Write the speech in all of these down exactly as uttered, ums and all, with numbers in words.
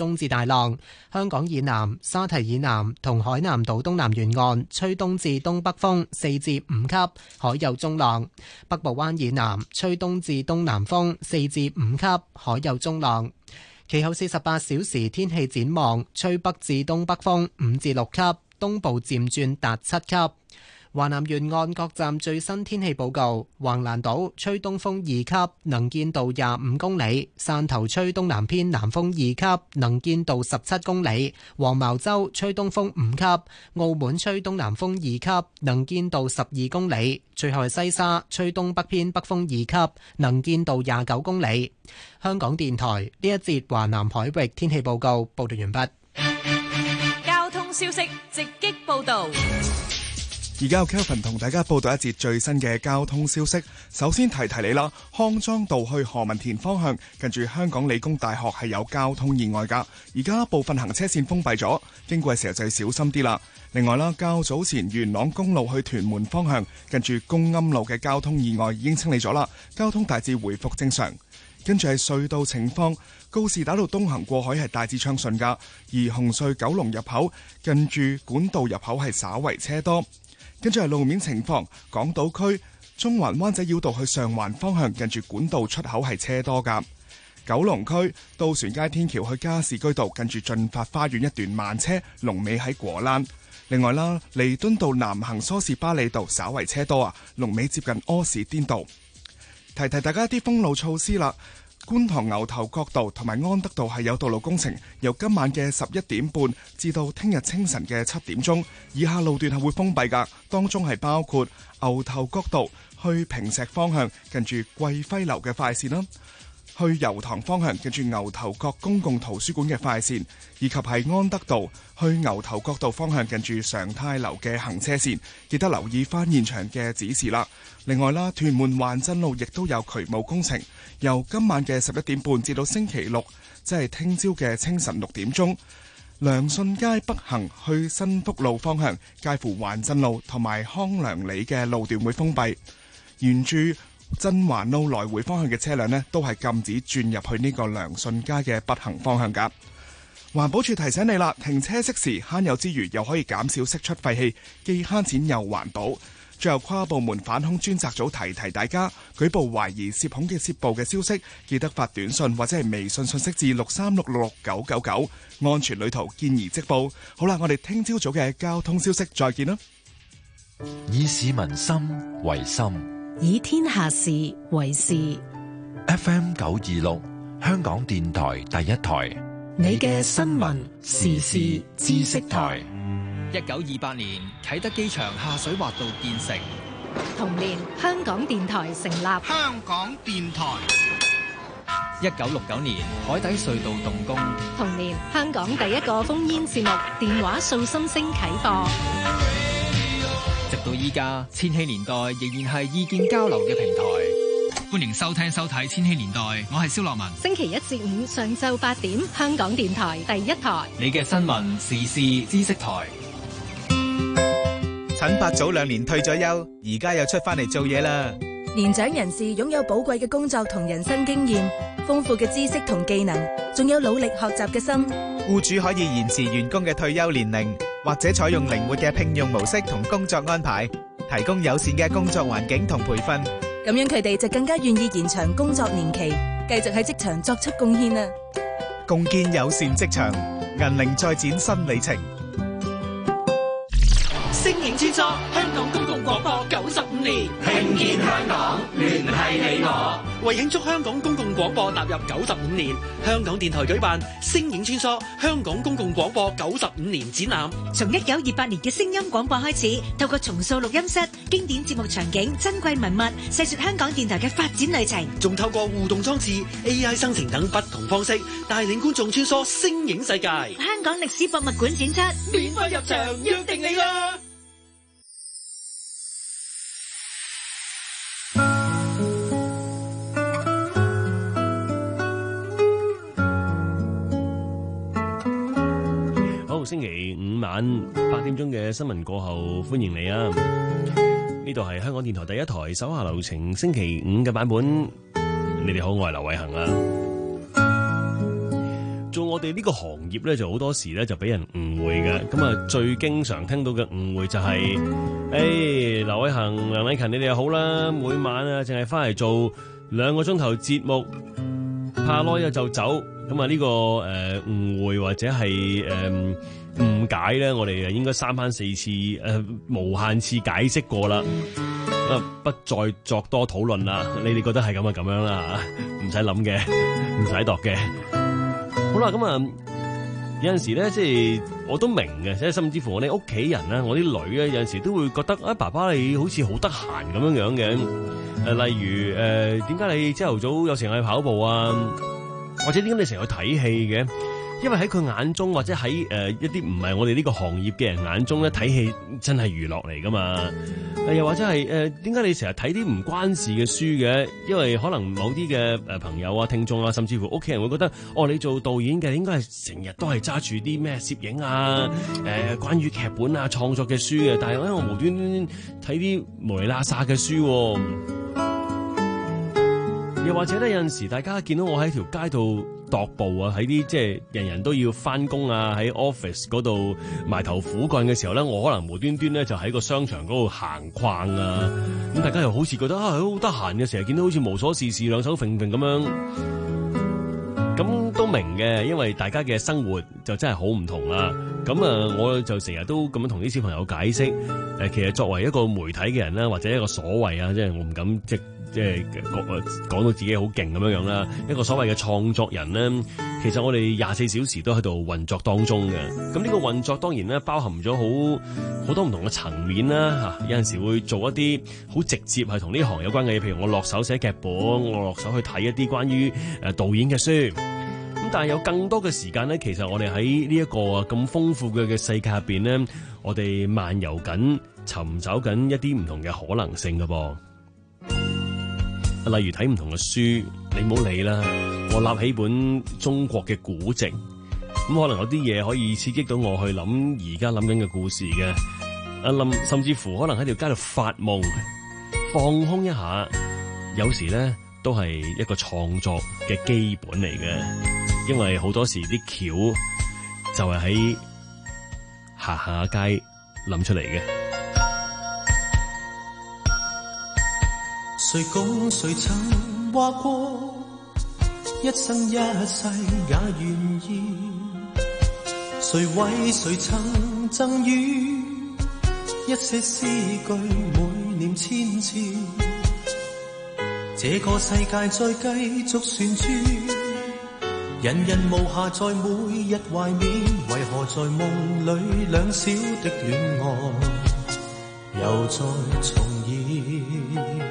中至大浪。香港以南、沙堤以南同海南島東南沿岸吹東至東北風四至五級，海有中浪。北部灣以南吹東至東南風四至五級，海有中浪。其後四十八小時天氣展望，吹北至東北風五至六級，東部漸轉達七級。華南沿岸各站最新天氣報告：橫瀾島吹東風二級，能見度廿五公里；汕頭吹東南偏南風二級，能見度十七公里；黃茅洲吹東風五級；澳門吹東南風二級，能見度十二公里；最後係西沙吹東北偏北風二級，能見度廿九公里。香港電台呢一節華南海域天氣報告報道完畢。 交通消息直擊報道。 而家有 Kelvin 同大家報道一節最新嘅交通消息。首先提提你啦，康莊道去何文田方向，近住香港理工大學係有交通意外噶，而家部分行車線封閉咗，經過嘅時候就要小心啲啦。另外啦，較早前元朗公路去屯門方向，近住公庵路嘅交通意外已經清理咗啦，交通大致回復正常。跟住係隧道情況，告士打道東行過海係大致暢順噶，而紅隧九龍入口近住管道入口係稍為車多。跟住係路面情況，港島區中環灣仔繞道去上環方向，近住管道出口係車多噶。九龍區渡船街天橋去加士居道，近住駿發花園一段慢車，龍尾喺果欄。另外啦，彌敦道南行梳士巴利道稍為車多啊，龍尾接近柯士甸道。提提大家一啲封路措施啦。觀塘牛頭角道同埋安德道係有道路工程，由今晚嘅十一點半至到聽日清晨嘅七點鐘，以下路段係會封閉噶，當中係包括牛頭角道去坪石方向近住貴輝樓嘅快線啦，去油塘方向近住牛頭角公共圖書館嘅快線，以及係安德道去牛頭角道方向近住常泰樓嘅行車線，記得留意翻現場嘅指示啦。另外啦，屯門環鎮路亦都有渠務工程，由今晚嘅十一點半至到星期六，即係聽朝嘅清晨六點鐘，良順街北行去新福路方向，介乎環鎮路同埋康良里嘅路段會封閉，沿住真環路來回方向嘅車輛呢，都係禁止轉入去呢個良順街嘅北行方向噶。環保署提醒你啦，停車熄匙慳油之餘，又可以減少釋出廢氣，既慳錢又環保。最後，跨部門反恐專責組提提大家，舉報懷疑涉恐嘅涉暴嘅消息，記得發短信或者係微信信息至六三六六六九九九，安全旅途見而即報。好啦，我哋聽朝早嘅交通消息再見啦。 以市民心為心， 以天下事為事。 F M 九二六，香港電台第一台， 你嘅新聞時事知識台。 一九二八年啟德機場下水滑道建成， 同年香港電台成立。 香港電台。 一九六九年海底隧道動工， 同年香港第一個烽煙節目電話訴心聲啟播。 直到依家，千禧年代仍然係意見交流嘅平台。歡迎收聽收睇千禧年代，我係蕭樂文。 星期一至五上晝八點，香港電台第一台， 你嘅新聞時事知識台。 陳伯早兩年退咗休，而家又出翻嚟做嘢啦。 年長人士擁有寶貴嘅工作同人生經驗，豐富嘅知識同技能，仲有努力學習嘅心。 僱主可以延遲員工嘅退休年齡，或者採用靈活嘅聘用模式同工作安排，提供友善嘅工作環境同培訓。 咁樣佢哋就更加願意延長工作年期，繼續喺職場作出貢獻啦。 共建友善職場，銀齡再展新里程。 聲影穿梭香港公共廣播九十五年，聽見香港，聯繫你我。為慶祝香港公共廣播踏入九十五年，香港電台舉辦聲影穿梭香港公共廣播九十五年展覽。 從一九二八年嘅聲音廣播開始，透過重塑錄音室、經典節目場景、珍貴文物，細說香港電台嘅發展旅程。 仲透過互動裝置、A I 生成等不同方式，帶領觀眾穿梭聲影世界。 香港歷史博物館展出， 免費入場，約定你啦！ 星期五晚八點鐘嘅新聞過後，歡迎你啊！呢度係香港電台第一台手下留情星期五嘅版本。你哋好，我係劉偉恒啊！ 做我哋呢個行業咧，就好多時咧就俾人誤會嘅。咁啊，最經常聽到嘅誤會就係、是，誒、hey, 劉偉恒、梁禮勤，你哋又好啦，每晚啊淨係翻嚟做兩個鐘頭節目，怕耐啊就走。咁啊呢個誒、呃、誤會或者係誒、呃、誤解咧，我哋啊應該三番四次誒、呃、無限次解釋過啦。咁啊不再作多討論啦。你哋覺得係咁啊咁樣啦嚇，唔使諗嘅，唔使度嘅。好啦，咁啊有陣時咧，即係我都明嘅，即係甚至乎我哋屋企人啦，我啲女咧有陣時都會覺得啊，爸爸你好似好得閒咁樣樣嘅。誒，例如誒，點解你朝頭早有時去跑步啊？或者點解你成日去睇戲嘅？因為喺佢眼中，或者喺誒、呃、一啲唔係我哋呢個行業嘅人眼中咧，睇戲真係娛樂嚟噶嘛。又或者係誒點解你成日睇啲唔關事嘅書嘅？因為可能某啲嘅誒朋友啊、聽眾啊，甚至乎屋企人會覺得，哦，你做導演嘅應該係成日都係揸住啲咩攝影啊、誒、呃、關於劇本啊創作嘅書嘅。但係咧，我無端端睇啲無厘啦沙嘅書。又或者咧，有陣時大家見到我喺條街度踱步啊，喺啲即係人人都要翻工啊，喺 office 嗰度埋頭苦幹嘅時候咧，我可能無端端咧就喺個商場嗰度行逛啊，咁大家又好似覺得啊好得閒嘅，成日見到好似無所事事，兩手揈揈咁樣，咁都明嘅，因為大家嘅生活就真係好唔同啦。咁啊，我就成日都咁樣同啲小朋友解釋，誒，其實作為一個媒體嘅人啦，或者一個所謂啊，即係我唔敢即即係講講到自己好勁咁樣樣啦，一個所謂嘅創作人咧，其實我哋廿四小時都喺度運作當中嘅。咁呢個運作當然咧包含咗好好多唔同嘅層面啦嚇，有陣時會做一啲好直接係同呢行有關嘅嘢，譬如我落手寫劇本，我落手去睇一啲關於誒導演嘅書。咁但係有更多嘅時間咧，其實我哋喺呢一個咁豐富嘅嘅世界入邊咧，我哋漫遊緊、尋找緊一啲唔同嘅可能性㗎噃。例如睇唔同嘅書，你唔好理啦。我立起本中國嘅古籍，咁可能有啲嘢可以刺激到我去諗而家諗緊嘅故事嘅。啊諗，甚至乎可能喺條街度發夢，放空一下，有時咧都係一個創作嘅基本嚟嘅。因為好多時啲橋就係喺行行下街諗出嚟嘅。 誰共誰曾話過一生一世也願意，誰為誰曾贈予一些詩句每念千次，這個世界再繼續旋轉，人人無暇在每日懷緬，為何在夢裏兩小的戀愛又再重現？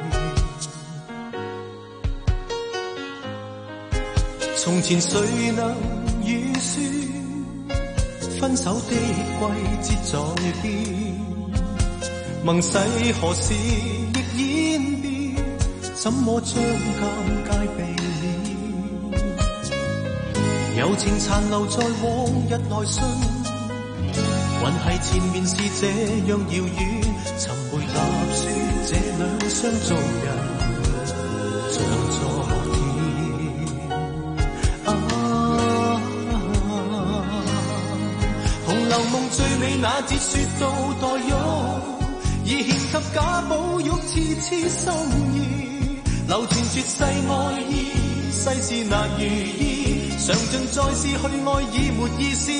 從前誰能預算分手的季節在變，盟誓何時亦演變，怎麼將尷尬避免？柔情殘留在往日來信，還係前面是這樣遙遠，尋回踏雪這兩雙做人像昨天。《紅樓夢》最美那節說到黛玉，已獻給賈寶玉次次心意，流傳絕世愛意，世事難如意，嘗盡再是去愛已沒意思。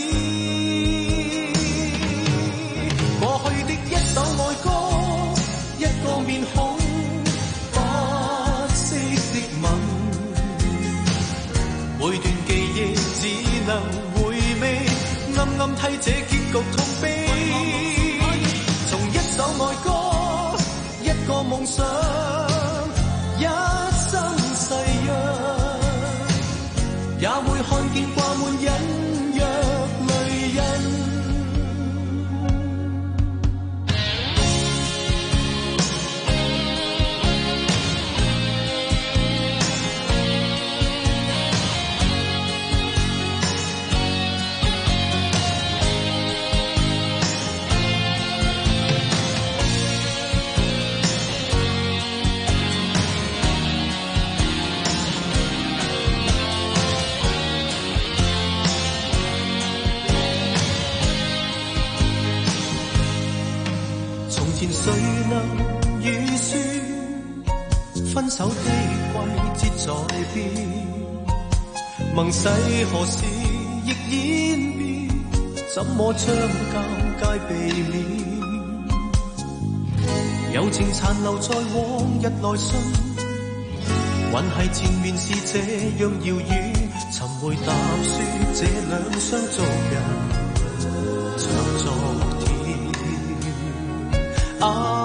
過去的一首愛歌，一個面孔，不息的吻，每段記憶只能回味，暗暗替這結局痛悲。從一首愛歌，一個夢想，一生誓約，也會看見掛滿隱約淚印。 誰能預算分手的季節在變，盟誓何時亦演變，怎麼將尷尬避免？友情殘留在往日來信，還係前面是這樣遙遠，尋回踏雪這兩雙俗人像昨天。啊，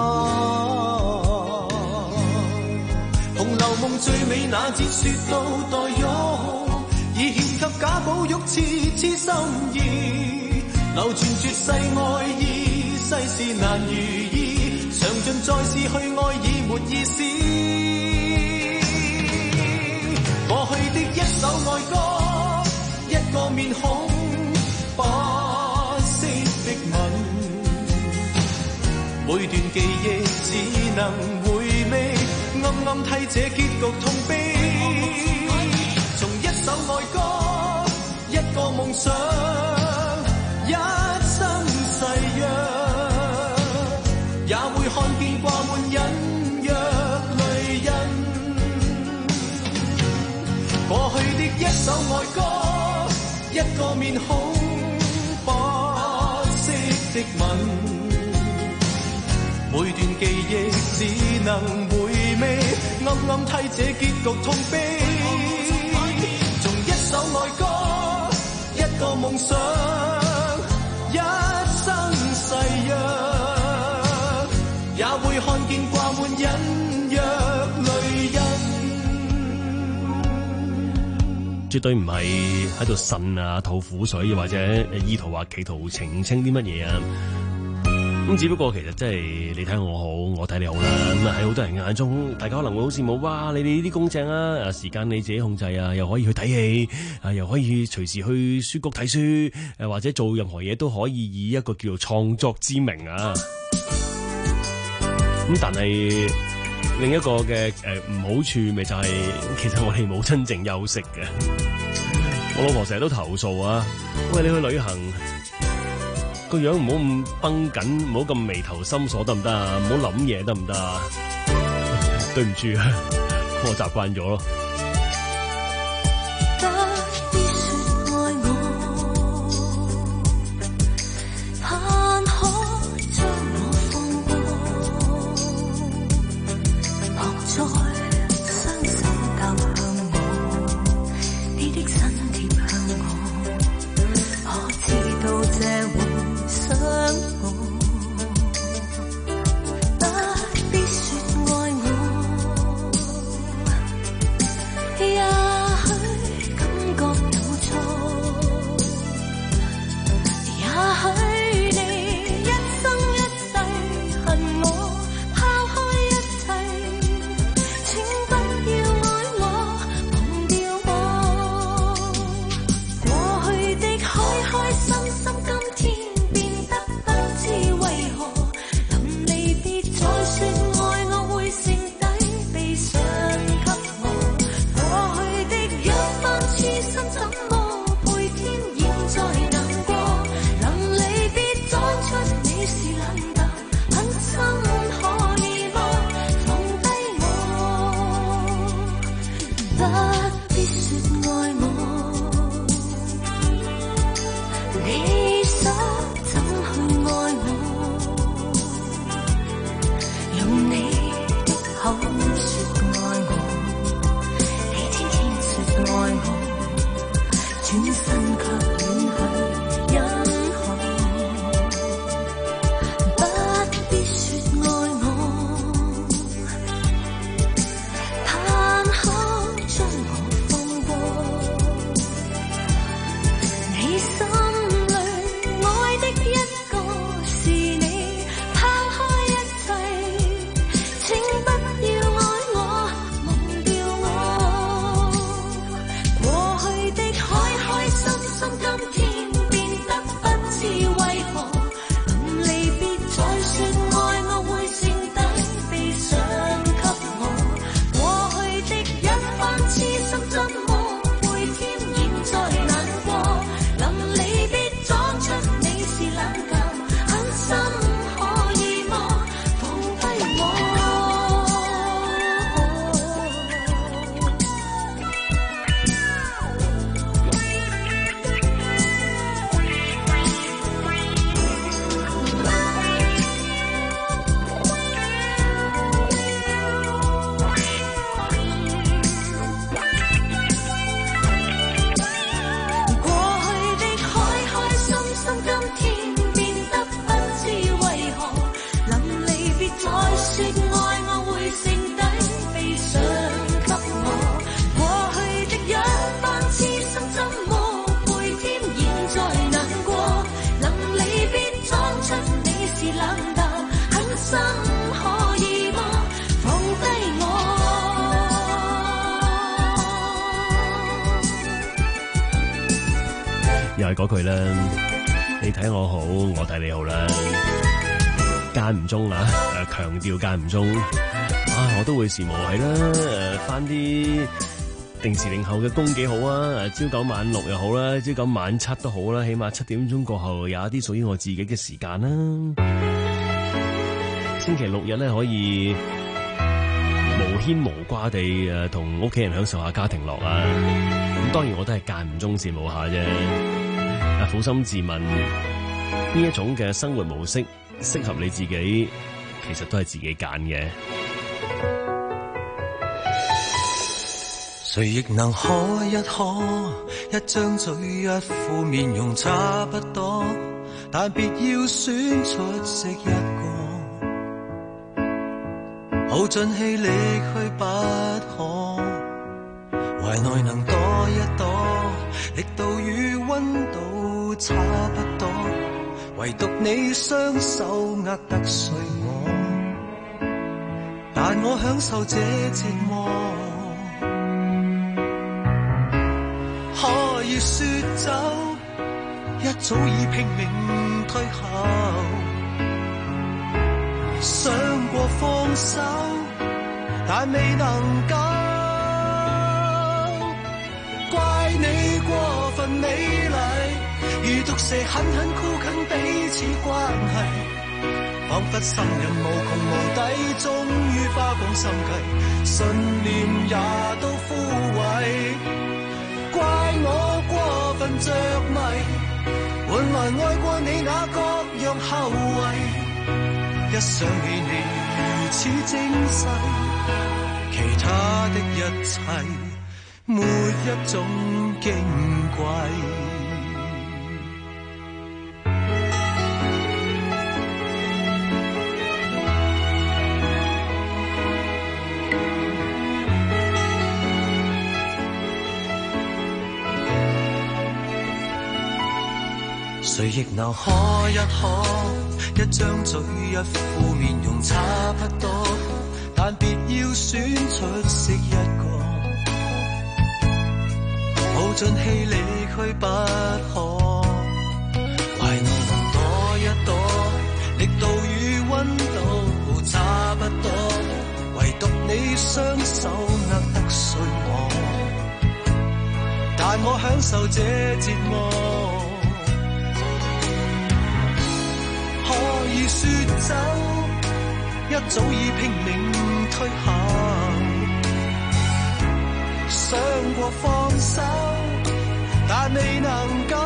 紅樓夢最美那節說到待擁，已獻給賈寶玉痴痴心意，流傳絕世愛意，世事難如意，嘗盡再試去愛已沒意思。過去的一首愛歌，一個面孔，不息的吻，每段記憶只能回味，暗暗替這結局痛悲。從一首愛歌，一個夢想，一生誓約，也會看見掛滿隱約淚印。過去的一首愛歌，一個面孔，不息的吻，每段記憶只能回味，暗暗替這結局痛悲。從一首愛歌，一個夢想，一生誓約，也會看見掛滿隱約淚印。 絕對唔係喺度呻啊、吐苦水，或者意圖話企圖澄清啲乜嘢啊。咁只不過其實真係你睇我好，我睇你好啦。咁啊喺好多人眼中，大家可能會好羨慕，哇！你哋呢啲公正啊，時間你自己控制啊，又可以去睇戲啊，又可以隨時去書局睇書，誒或者做任何嘢都可以以一個叫做創作之名啊。咁但係另一個嘅誒唔好處，咪就係其實我哋冇真正休息嘅。我老婆成日都投訴啊，喂，你去旅行個樣唔好咁繃緊，唔好咁眉頭深鎖得唔得啊？唔好諗嘢得唔得啊？對唔住啊，我習慣咗咯。 又係嗰句啦，你睇我好，我睇你好啦。間唔中啊，誒強調間唔中啊，我都會時無係啦，誒翻啲定時定候嘅工幾好啊，朝九晚六又好啦，朝九晚七都好啦，起碼七點鐘過後有一啲屬於我自己嘅時間啦。星期六日咧可以無牽無掛地誒同屋企人享受下家庭樂啊！咁當然我都係間唔中羨慕下啫。啊，苦心自問，呢一種嘅生活模式適合你自己，其實都係自己揀嘅。 誰亦能可一可，一張嘴一副面容差不多，但別要選出色一個。耗盡氣力去不可，懷內能躲一躲，力度與溫度差不多，唯獨你雙手握得碎我，但我享受這折磨。可以說走，一早已拼命退後，想過放手，但未能夠。怪你過分美麗，如毒蛇狠狠箍緊彼此關係，彷彿心人無窮無底，終於花光心計，信念也都枯萎。怪我過分着迷，換來愛過你那各樣後遺。一想起你如此精細，其他的一切沒一種矜貴。誰亦能可一可，一張嘴一副面容差不多，但別要選出色一個，耗盡氣力去不可，懷內能躲一躲，力度與溫度差不多，唯獨你雙手握得碎我，但我享受這折磨。可以說走，一早已拼命退後，想過放手，但未能夠。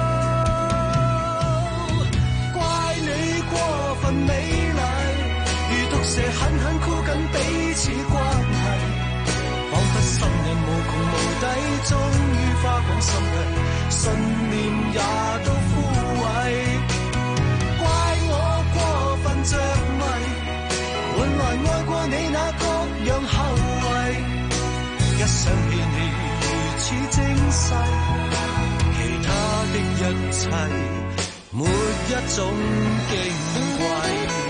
怪你過分美麗，如毒蛇狠狠箍緊彼此關係，彷彿心人無窮無底，終於花光心計，信念也都枯萎。着迷，換來愛過你那各樣後遺。一想起你如此精細，其他的一切沒一種矜貴。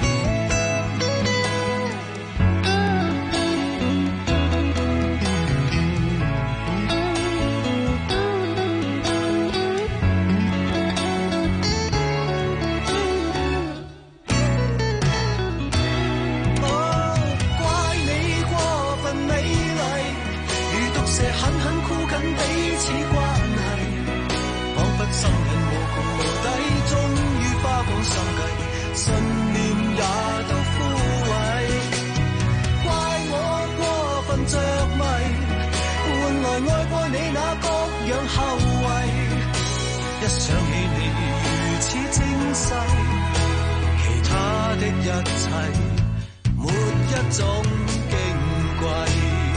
一想起你如此精細，其他的一切沒一種矜貴。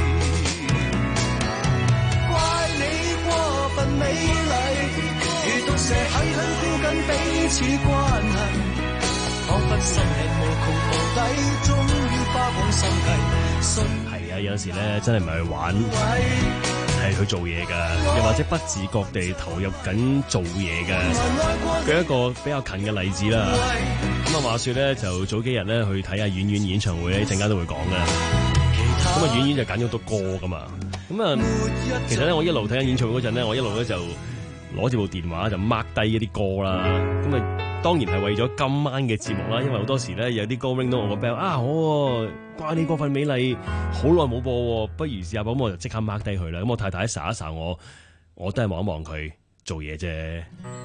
怪你過分美麗，如毒蛇狠狠箍緊彼此關係，彷彿心人無窮無底，終於花光心計。 係啊，有時咧真係唔係去玩，係去做嘢㗎，又或者不自覺地投入緊做嘢㗎。舉一個比較近嘅例子啦。咁啊，話說咧，就早幾日咧去睇下婉婉演唱會咧，陣間都會講㗎。咁啊，婉婉就揀咗好多歌㗎嘛。咁啊，其實咧我一路睇緊演唱會嗰陣咧，我一路咧就攞住部電話就 mark 低一啲歌啦。咁啊，當然係為咗今晚嘅節目啦，因為好多時咧有啲歌 ring 到我個 bell 啊，好喎，關你過分美麗，好耐冇播，不如試下播，咁我就即刻 mark 低佢啦。咁我太太睄一睄我，我都係望一望佢做嘢啫。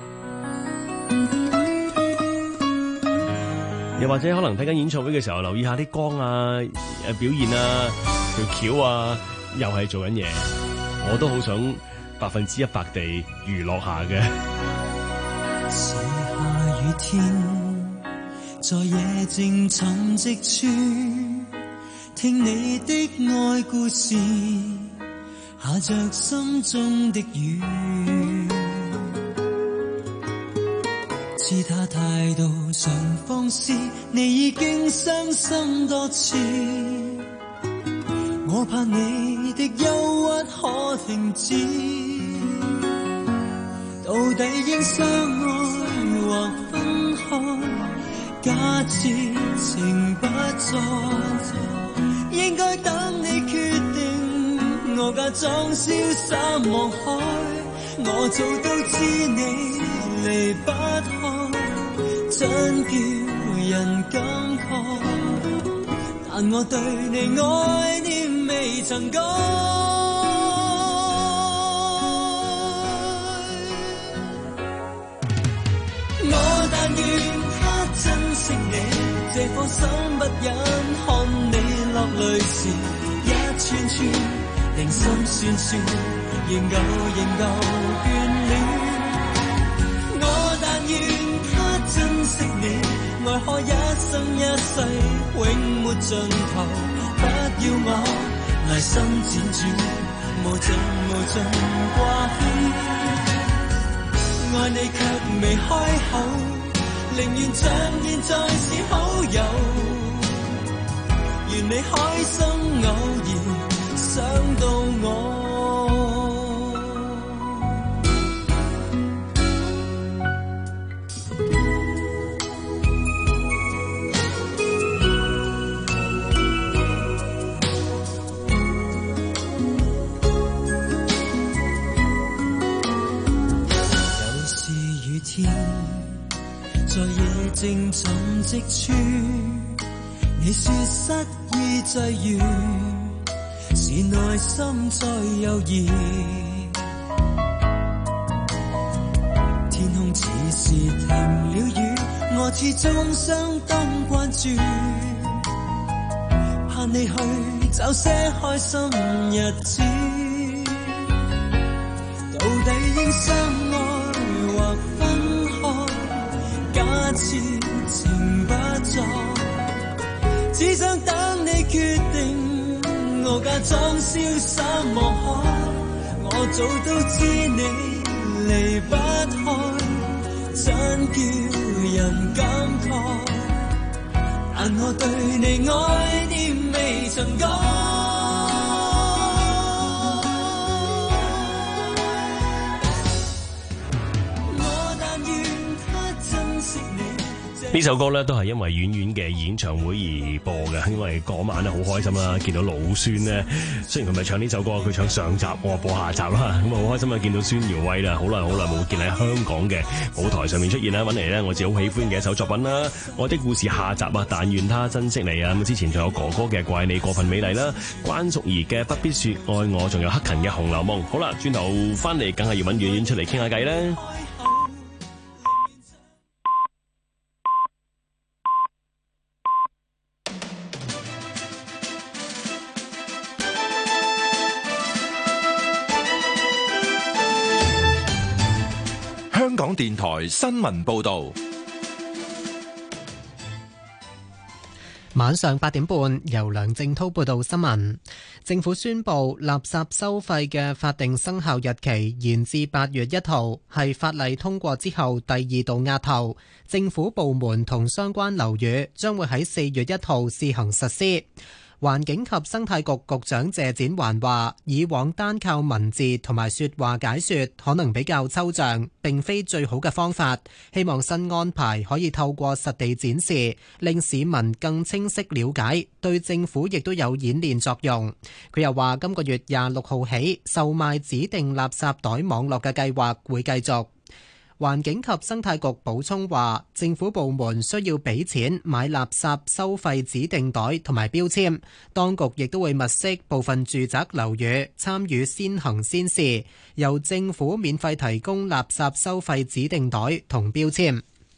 又或者可能睇緊演唱會嘅時候，留意下啲光啊、誒表現啊、條橋啊，又係做緊嘢。我都好想百分之一百地娛樂下嘅。 是下雨天，在夜靜沉寂處，聽你的愛故事，下着心中的雨。知他態度上放肆，你已經傷心多次，我怕你的憂鬱可停止。到底應相愛或分開，假設情不再，應該等你決定，我假裝瀟灑望海，我早都知你離不開，真叫人感慨，但我對你愛念未曾改。我但願他珍惜你，這顆心不忍看你落淚時，一串串令心酸酸，仍舊仍舊眷戀。我但願他珍惜你，愛可一生一世永沒盡頭，不要我內心輾轉，無盡無盡掛牽。愛你卻未開口，寧願像現在是好友，願你開心偶然想到我。在夜靜沉寂處，你說失意際遇，是內心再猶豫。天空似是停了雨，我始終相當關注，盼你去找些開心日子。到底應相愛或分開，假設情不再，只想等你決定，我假裝瀟灑望海，我早都知你離不開，真叫人感慨，但我對你愛念未曾改。 呢首歌咧都係因為婉婉嘅演唱會而播嘅，因為嗰晚咧好開心啦，見到老孫咧，雖然佢唔係唱呢首歌，佢唱上集，我播下集啦，咁啊好開心啊，見到孫耀威啦，好耐好耐冇見喺香港嘅舞台上面出現啦，揾嚟咧我自己好喜歡嘅一首作品啦，我的故事下集啊，但願他珍惜你啊，咁之前仲有哥哥嘅怪你過分美麗啦，關淑怡嘅不必說愛我，仲有黑勤嘅紅樓夢，好啦，轉頭翻嚟梗係要揾婉婉出嚟傾下偈啦。 香港電台新聞報道， 晚上八點半，由梁正滔報道新聞。政府宣布，垃圾收費嘅法定生效日期延至八月一號，係法例通過之後第二度押後。政府部門同相關樓宇將會喺四月一號試行實施。 環境及生態局局長謝展寰話，以往單靠文字同埋說話解說可能比較抽象，並非最好嘅方法。希望新安排可以透過實地展示，令市民更清晰了解，對政府亦都有演練作用。佢又話，今個月廿六號起，售賣指定垃圾袋網絡嘅計劃會繼續。環境及生態局補充話，政府部門需要俾錢買垃圾收費指定袋同埋標籤，當局亦都會物色部分住宅樓宇參與先行先試，由政府免費提供垃圾收費指定袋同標籤。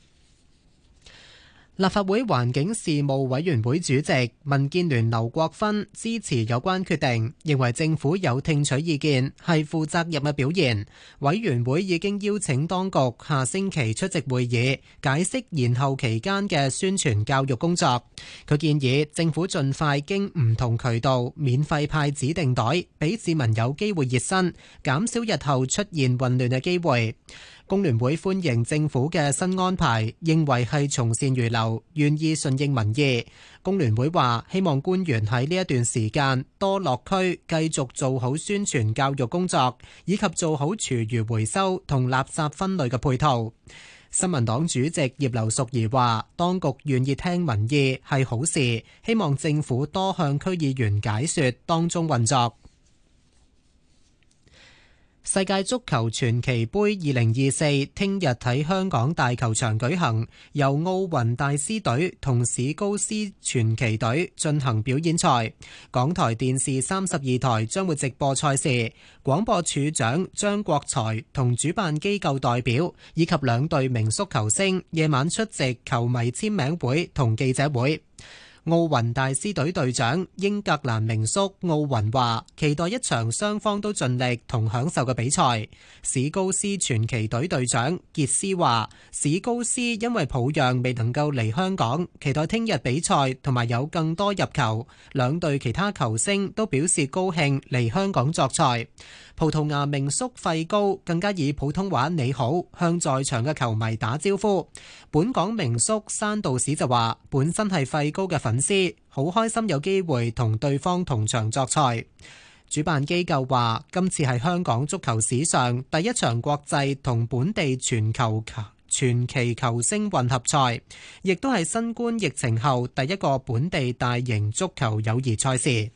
立法會環境事務委員會主席民建聯劉國勳支持有關決定，認為政府有聽取意見係負責任嘅表現。委員會已經邀請當局下星期出席會議，解釋延後期間嘅宣傳教育工作。佢建議政府盡快經唔同渠道免費派指定袋，俾市民有機會熱身，減少日後出現混亂嘅機會。工聯會歡迎政府嘅新安排，認為係從善如流，願意順應民意。工聯會話，希望官員喺呢一段時間多落區，繼續做好宣傳教育工作，以及做好廚餘回收同垃圾分類嘅配套。新民黨主席葉劉淑儀話，當局願意聽民意係好事，希望政府多向區議員解說當中運作。世界足球傳奇盃二零二四聽日喺香港大球場舉行，由奧運大師隊同史高斯傳奇隊進行表演賽。港台電視三十二台將會直播賽事，廣播處長張國財同主辦機構代表以及兩隊名宿球星夜晚出席球迷簽名會同記者會。奧運大師隊隊長英格蘭名宿奧雲話，期待一場雙方都盡力同享受嘅比賽。史高斯傳奇隊隊長傑斯話，史高斯因為抱恙未能夠嚟香港，期待聽日比賽同埋有更多入球。兩隊其他球星都表示高興嚟香港作賽。葡萄牙名宿費高更加以普通話你好向在場嘅球迷打招呼。本港名宿山道士就話，本身係費高嘅粉絲，好開心有機會同對方同場作賽。主辦機構話，今次係香港足球史上第一場國際同本地全球傳奇球星混合賽，亦都係新冠疫情後第一個本地大型足球友誼賽事。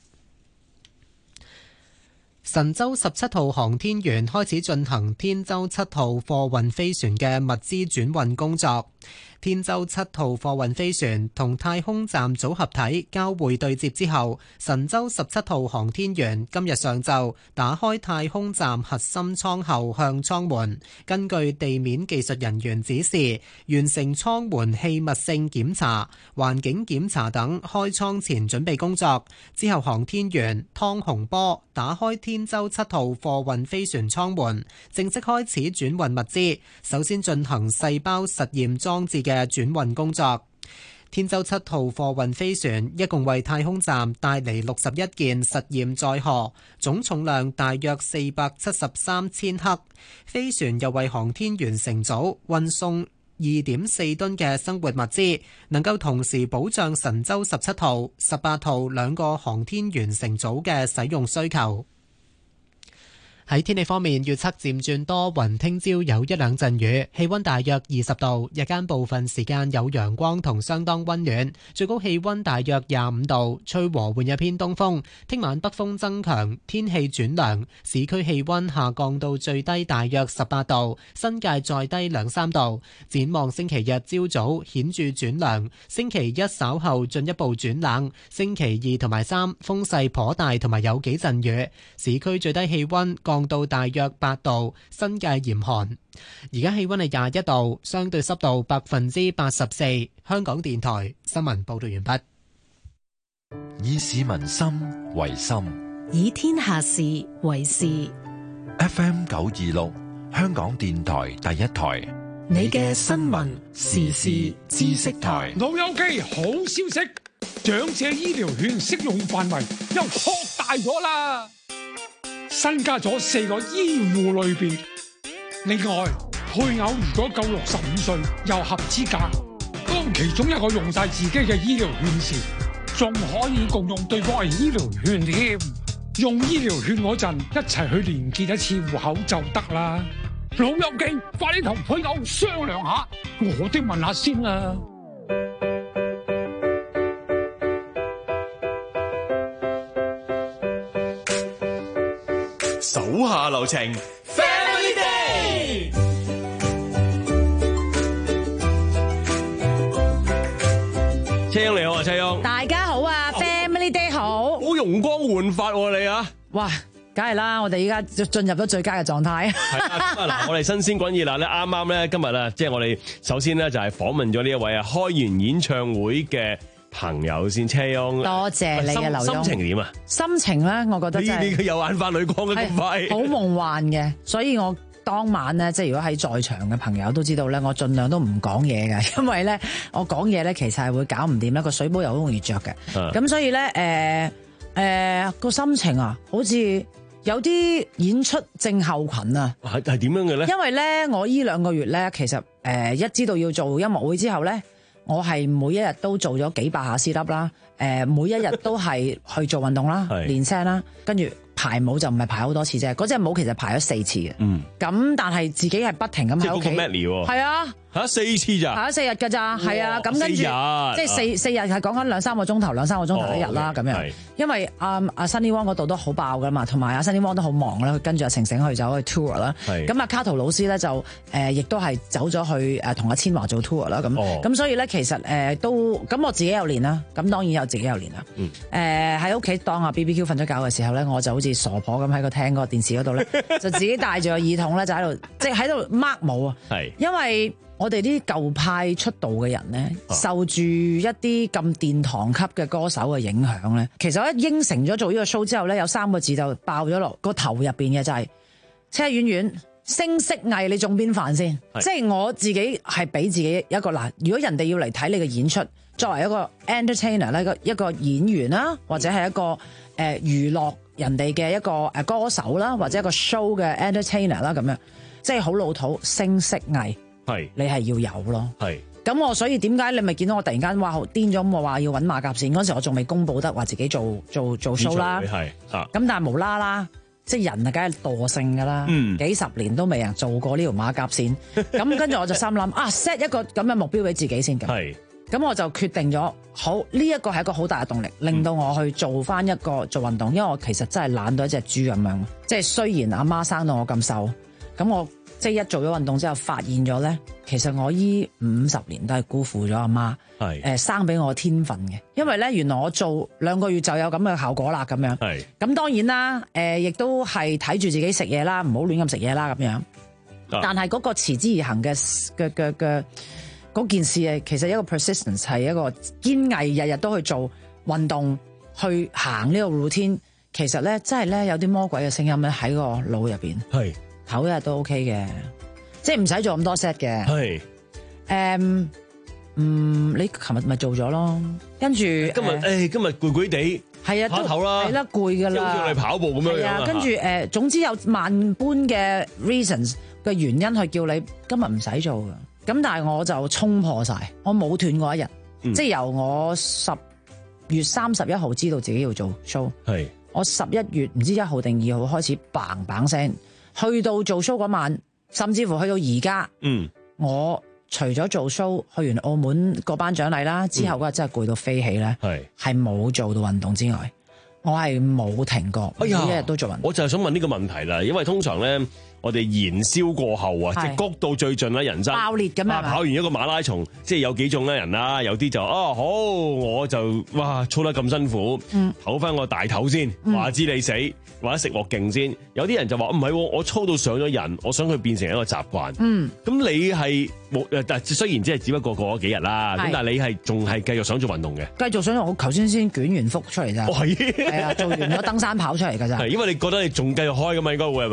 神舟十七號航天員開始進行天舟七號貨運飛船嘅物資轉運工作。天舟七號貨運飛船同太空站組合體交會對接之後，神舟十七號航天員今日上晝打開太空站核心艙後向艙門，根據地面技術人員指示，完成艙門氣密性檢查、環境檢查等開艙前準備工作。之後，航天員湯洪波打開天舟七號貨運飛船艙門，正式開始轉運物資。首先進行細胞實驗裝置嘅嘅轉運工作。天舟七號貨運飛船一共為太空站帶嚟六十一件實驗載荷，總重量大約四百七十三千克。飛船又為航天員乘組運送二點四噸嘅生活物資，能夠同時保障神舟十七號、十八號兩個航天員乘組嘅使用需求。喺天氣方面，預測漸轉多雲，聽朝有一兩陣雨，氣溫大約二十度，日間部分時間有陽光同相當溫暖，最高氣溫大約廿五度，吹和緩一偏東風。聽晚北風增強，天氣轉涼，市區氣溫下降到最低大約十八度，新界再低兩三度。展望星期日朝早顯著轉涼，星期一稍後進一步轉冷，星期二同埋三風勢頗大，同埋有幾陣雨。市區最低氣溫降到大約八度，新界嚴寒。而家氣溫係廿一度，相對濕度百分之八十四。香港電台新聞報道完畢。 以市民心為心， 以天下事為事。 F M 九二六，香港電台第一台， 你嘅新聞時事知識台。 老友記，好消息，長者醫療券適用範圍又擴大咗啦！新加咗四個醫護類別，另外配偶如果夠六十五歲又合資格，當其中一個用晒自己嘅醫療券時， 仲可以共用對方嘅醫療券添。用醫療券嗰陣，一齊去連結一次戶口就得啦。老友記，快啲同配偶商量下，我都問下先啦。 手下留情 ，Family Day。 車翁你好啊，車翁。 大家好啊 ，Family Day 好。 好容光煥發喎你啊！ 哇，梗係啦，我哋依家進入咗最佳嘅狀態。 係啊，嗱，我哋新鮮滾熱辣咧，啱啱咧今日啊，即係我哋首先咧就係訪問咗呢一位啊，開完演唱會嘅朋友先，車翁。 多謝你嘅劉墉。 心情點啊？ 心情咧，我覺得真係你有眼翻淚光嘅咁快， 好夢幻嘅，所以我當晚咧，即係如果喺在，在場嘅朋友都知道咧，我盡量都唔講嘢嘅，因為咧我講嘢咧其實係會搞唔掂啦，個水煲又好容易着嘅。咁、啊、所以咧，誒誒個心情啊，好似有啲演出症候群啊。 係係點樣嘅咧？ 因為咧，我依兩個月咧，其實誒、呃、一知道要做音樂會之後咧，我係每一日都做咗幾百下 sit up 啦，誒每一日都係去做運動啦，練聲啦，跟住排舞就唔係排好多次啫，嗰隻舞其實排咗四次嘅。嗯，咁但係自己係不停咁喺屋企。係啊。 嚇四次咋？ 係啊，四日㗎咋？係啊，咁跟住即係四四日係講緊兩三個鐘頭，兩三個鐘頭一日啦咁樣。因為阿阿 Sunny Wong 嗰度都好爆㗎嘛，同埋阿 Sunny Wong 都好忙啦，佢跟住阿晴晴去走去 tour 啦。咁阿卡圖老師咧就誒亦都係走咗去誒同阿千嬅做 tour 啦咁。咁所以咧其實誒都咁我自己有練啦，咁當然有自己有練啦。誒喺屋企當阿 B B Q 瞓咗覺嘅時候咧，我就好似傻婆咁喺個廳嗰個電視嗰度咧，就自己戴住個耳筒咧就喺度即係喺度 mark 舞啊。係因為我哋啲舊派出道嘅人咧，受住一啲咁殿堂級嘅歌手嘅影響咧，其實一應承咗做呢個 show 之後咧，有三個字就爆咗落個頭入邊嘅就係、是、車婉婉聲色藝，你中邊範先？即係我自己係俾自己一個嗱，如果人哋要嚟睇你嘅演出，作為一個 entertainer 咧，一個演員啦，或者係一個誒娛樂人哋嘅一個誒歌手啦，或者一個 show 嘅 entertainer 啦，咁樣即係好老土聲色藝。係，你係要有咯。係，咁我所以點解你咪見到我突然間哇好癲咗咁，我話要揾馬甲線嗰陣時，我仲未公佈得話自己做做做 show 啦。係，啊，咁但係無啦啦，即係人啊，梗係惰性㗎啦。嗯，幾十年都未人做過呢條馬甲線，咁跟住我就心諗啊 set 一個咁嘅目標俾自己先。係，咁我就決定咗，好呢一個係一個好大嘅動力，令到我去做翻一個做運動，因為我其實真係懶到一隻豬咁樣。即係雖然阿媽生到我咁瘦，咁我。即係一做咗運動之後，發現咗咧，其實我依五十年都係辜負咗阿媽，係誒、呃、生俾我天分嘅。因為咧，原來我做兩個月就有咁嘅效果啦，咁樣。係咁當然啦，誒、呃、亦都係睇住自己食嘢啦，唔好亂咁食嘢啦，咁樣。啊、但係嗰個持之以恆嘅嘅嘅嘅嗰件事誒，其實一個 persistence 係一個堅毅，日日都去做運動，去行呢個 routine。其實咧，真係咧有啲魔鬼嘅聲音咧喺個腦入邊。係。頭一日都 OK 嘅，即係唔使做咁多 set 嘅。係，誒，嗯，你琴日咪做咗咯，跟住今日誒、呃，今日攰攰地，係啊，都唞啦，係啦，攰噶啦，好似我哋跑步咁樣樣啊。跟住誒、呃，總之有萬般嘅 reasons 嘅原因去叫你今日唔使做噶。咁但係我就衝破晒，我冇斷過一日，嗯、即係由我十月三十一號知道自己要做 show， 係，我十一月唔知一號定二號開始嘭嘭聲。去到做 show 嗰晚，甚至乎去到而家，嗯，我除咗做 show，去完澳門個頒獎禮啦，之後嗰日真係攰到飛起咧，係係冇做到運動之外，我係冇停過，每一日都做運動。我就係想問呢個問題啦，因為通常咧，我哋燃燒過後啊，即係谷到最盡啦，人生爆裂咁樣、啊。跑完一個馬拉松，即係有幾種咧人啦，有啲就啊好，我就哇操得咁辛苦，嗯，唞翻個大頭先，話知你死。或者食鑊勁先，有啲人就話唔係，我操到上咗癮，我想佢變成一個習慣。嗯，咁你係冇誒，但係雖然只係只不過過咗幾日啦，咁但係你係仲係繼續想做運動嘅。繼續想做，我頭先先捲完腹出嚟咋。係係啊，做完咗登山跑出嚟㗎咋。係因為你覺得你仲繼續開㗎嘛，應該會係嘛？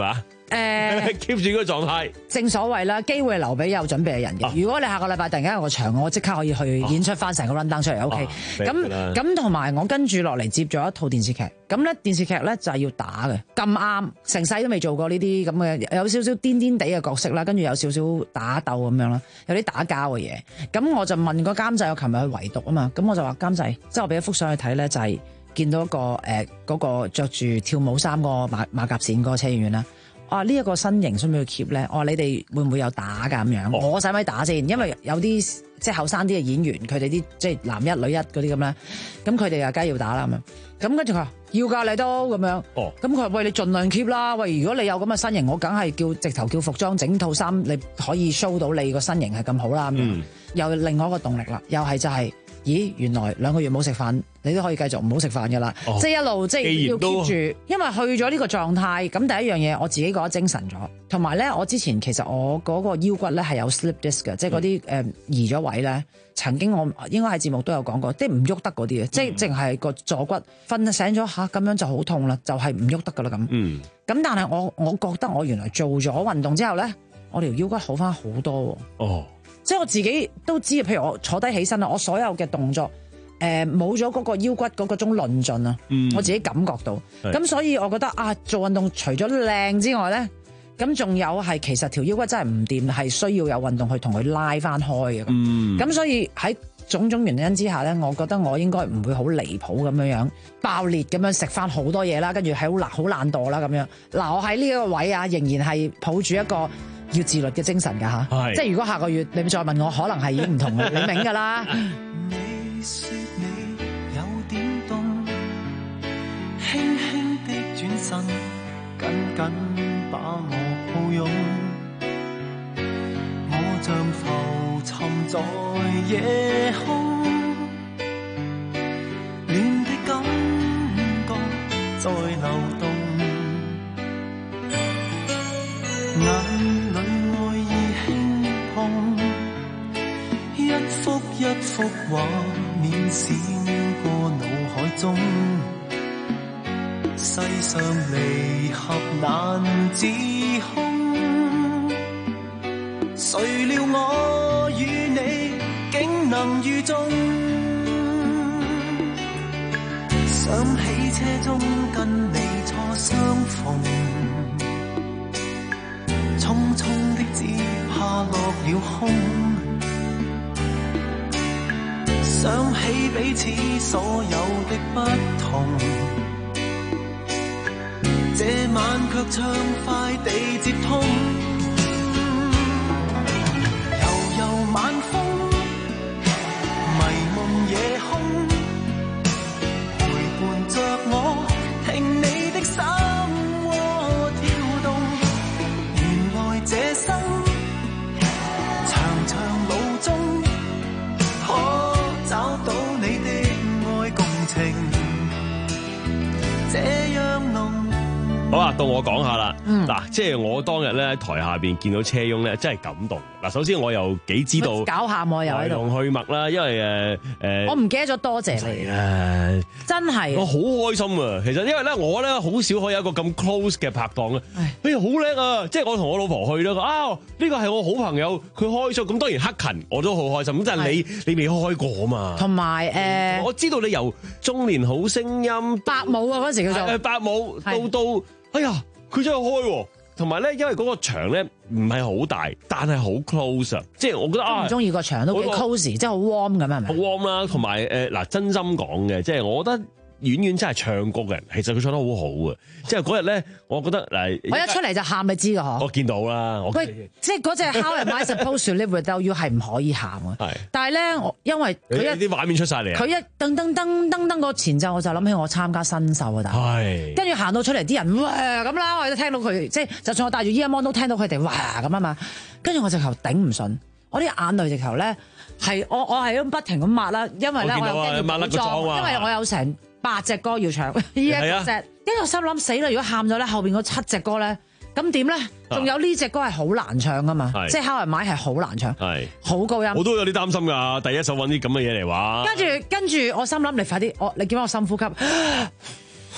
誒 keep 住嗰個狀態。 正所謂啦，機會留俾有準備嘅人嘅。 啊如果你下個禮拜突然間有個場，我即刻可以去演出翻成個 run down 出嚟。O K， 咁咁同埋我跟住落嚟接咗一套電視劇。咁咧電視劇咧就係要打嘅，咁啱成世都未做過呢啲咁嘅，有少少癲癲地嘅角色啦，跟住有少少打鬥咁樣啦，有啲打交嘅嘢。咁我就問個監製，我琴日去圍讀啊嘛，咁我就話監製，即係我俾一幅相去睇咧，就係、是、見到一個誒嗰、呃那個著住跳舞衫個馬馬甲線嗰個車演員啦。啊！呢、這、一個身形需唔需要 keep 咧？我話你哋會唔會有打㗎咁樣？哦、我使唔使打先？因為有啲即係後生啲嘅演員，佢哋啲即係男一女一嗰啲咁咧，咁佢哋又梗係要打啦咁樣。咁跟住佢話要㗎，你都咁樣。哦。咁佢話喂，你盡量 keep 啦。喂，如果你有咁嘅身形，我梗係叫直頭叫服裝整套衫，你可以 show 到你個身形係咁好啦咁樣。嗯。又另外一個動力啦，又係就係、是。咦，原來兩個月冇食飯，你都可以繼續唔好食飯㗎啦、哦，即係一路即係要 keep 住，因為去咗呢個狀態，咁第一樣嘢我自己覺得精神咗，同埋咧我之前其實我嗰個腰骨咧係有 slip disc 嘅，即係嗰啲誒移咗位咧，曾經我應該喺節目都有講過，即係唔喐得嗰啲嘅，即係淨係個坐骨瞓醒咗下咁樣就好痛啦，就係唔喐得㗎啦咁。嗯，咁但係我我覺得我原來做咗運動之後咧，我條腰骨好翻好多喎。哦。即係我自己都知，譬如我坐低起身啦，我所有嘅動作，誒冇咗嗰個腰骨嗰個種論盡啊，嗯、我自己感覺到。咁所以我覺得啊，做運動除咗靚之外咧，咁仲有係其實條腰骨真係唔掂，係需要有運動去同佢拉翻開嘅。咁、嗯、所以喺種種原因之下咧，我覺得我應該唔會好離譜咁樣樣爆裂咁樣食翻好多嘢啦，跟住係好懶好懶惰啦咁樣。嗱，我喺呢一個位啊，仍然係抱住一個要自律嘅精神㗎吓，即係如果下個月你再問我，可能係已經唔同嘅，你明㗎啦。 你說你有點凍，輕輕的轉身，緊緊把我抱擁，我像浮沉在夜空，暖的感覺在流動，眼一幅一幅畫面閃過腦海中，世上離合難自控，誰料我與你竟能遇中，想起車中跟你初相逢，匆匆的只怕落了空，想起彼此所有的不同，這晚卻暢快地接通，悠悠晚風，迷夢夜空，陪伴着我，聽你的心窩跳動，原來這生長長路中可找到你的愛共情，這樣濃。 好啦，到我講下啦。嗱、嗯，即係我當日咧喺台下邊見到車翁咧，真係感動。嗱，首先我又幾知道搞下我又喺度同去脈啦，因為誒誒，呃、 我唔記得咗多謝你啊， 真係我好開心啊！其實因為咧，我咧好少可以有一個咁 close 嘅拍檔啊。哎呀，好叻啊！即係我同我老婆去啦，啊，呢個係我好朋友，佢開咗，咁當然黑勤我都好開心。咁但係你你未開過啊嘛？同埋誒，我知道你由中年好聲音伯母啊嗰時叫做伯母到到，哎呀，佢真係開喎。同埋咧，因為嗰個場咧唔係好大，但係好 close 啊！即係我覺得啊， 唔中意個場都幾 close，即係好 warm 咁係咪？ 好 warm 啦，同埋誒嗱，真心講嘅，即係我覺得。遠遠真係唱歌嘅人，其實佢唱得好好啊！即係嗰日咧，我覺得嗱， 我一出嚟就喊，你知㗎嗬？ 我見到啦，我喂，即係嗰隻 How am I supposed to live without you 係唔可以喊啊！係，但係咧，我因為佢一啲畫面出晒嚟， 佢一噔噔噔噔噔個前奏，我就諗起我參加新秀啊！大佬，係，跟住行到出嚟，啲人哇咁啦，我都聽到佢，即係就算我戴住 earphone 都聽到佢哋哇咁啊嘛，跟住我直頭頂唔順，我啲眼淚直頭咧係我我係咁不停咁抹啦，因為咧我，我又驚要裝，因為我有成八隻歌要唱，呢一隻，跟住我心諗死啦！如果喊咗咧，後邊嗰七隻歌咧，咁點咧？仲有呢隻歌係好難唱噶嘛，即係How am I係好難唱，係好高音。 我都有啲擔心噶，第一首揾啲咁嘅嘢嚟玩。 跟住跟住，我心諗你快啲，我你見到我深呼吸，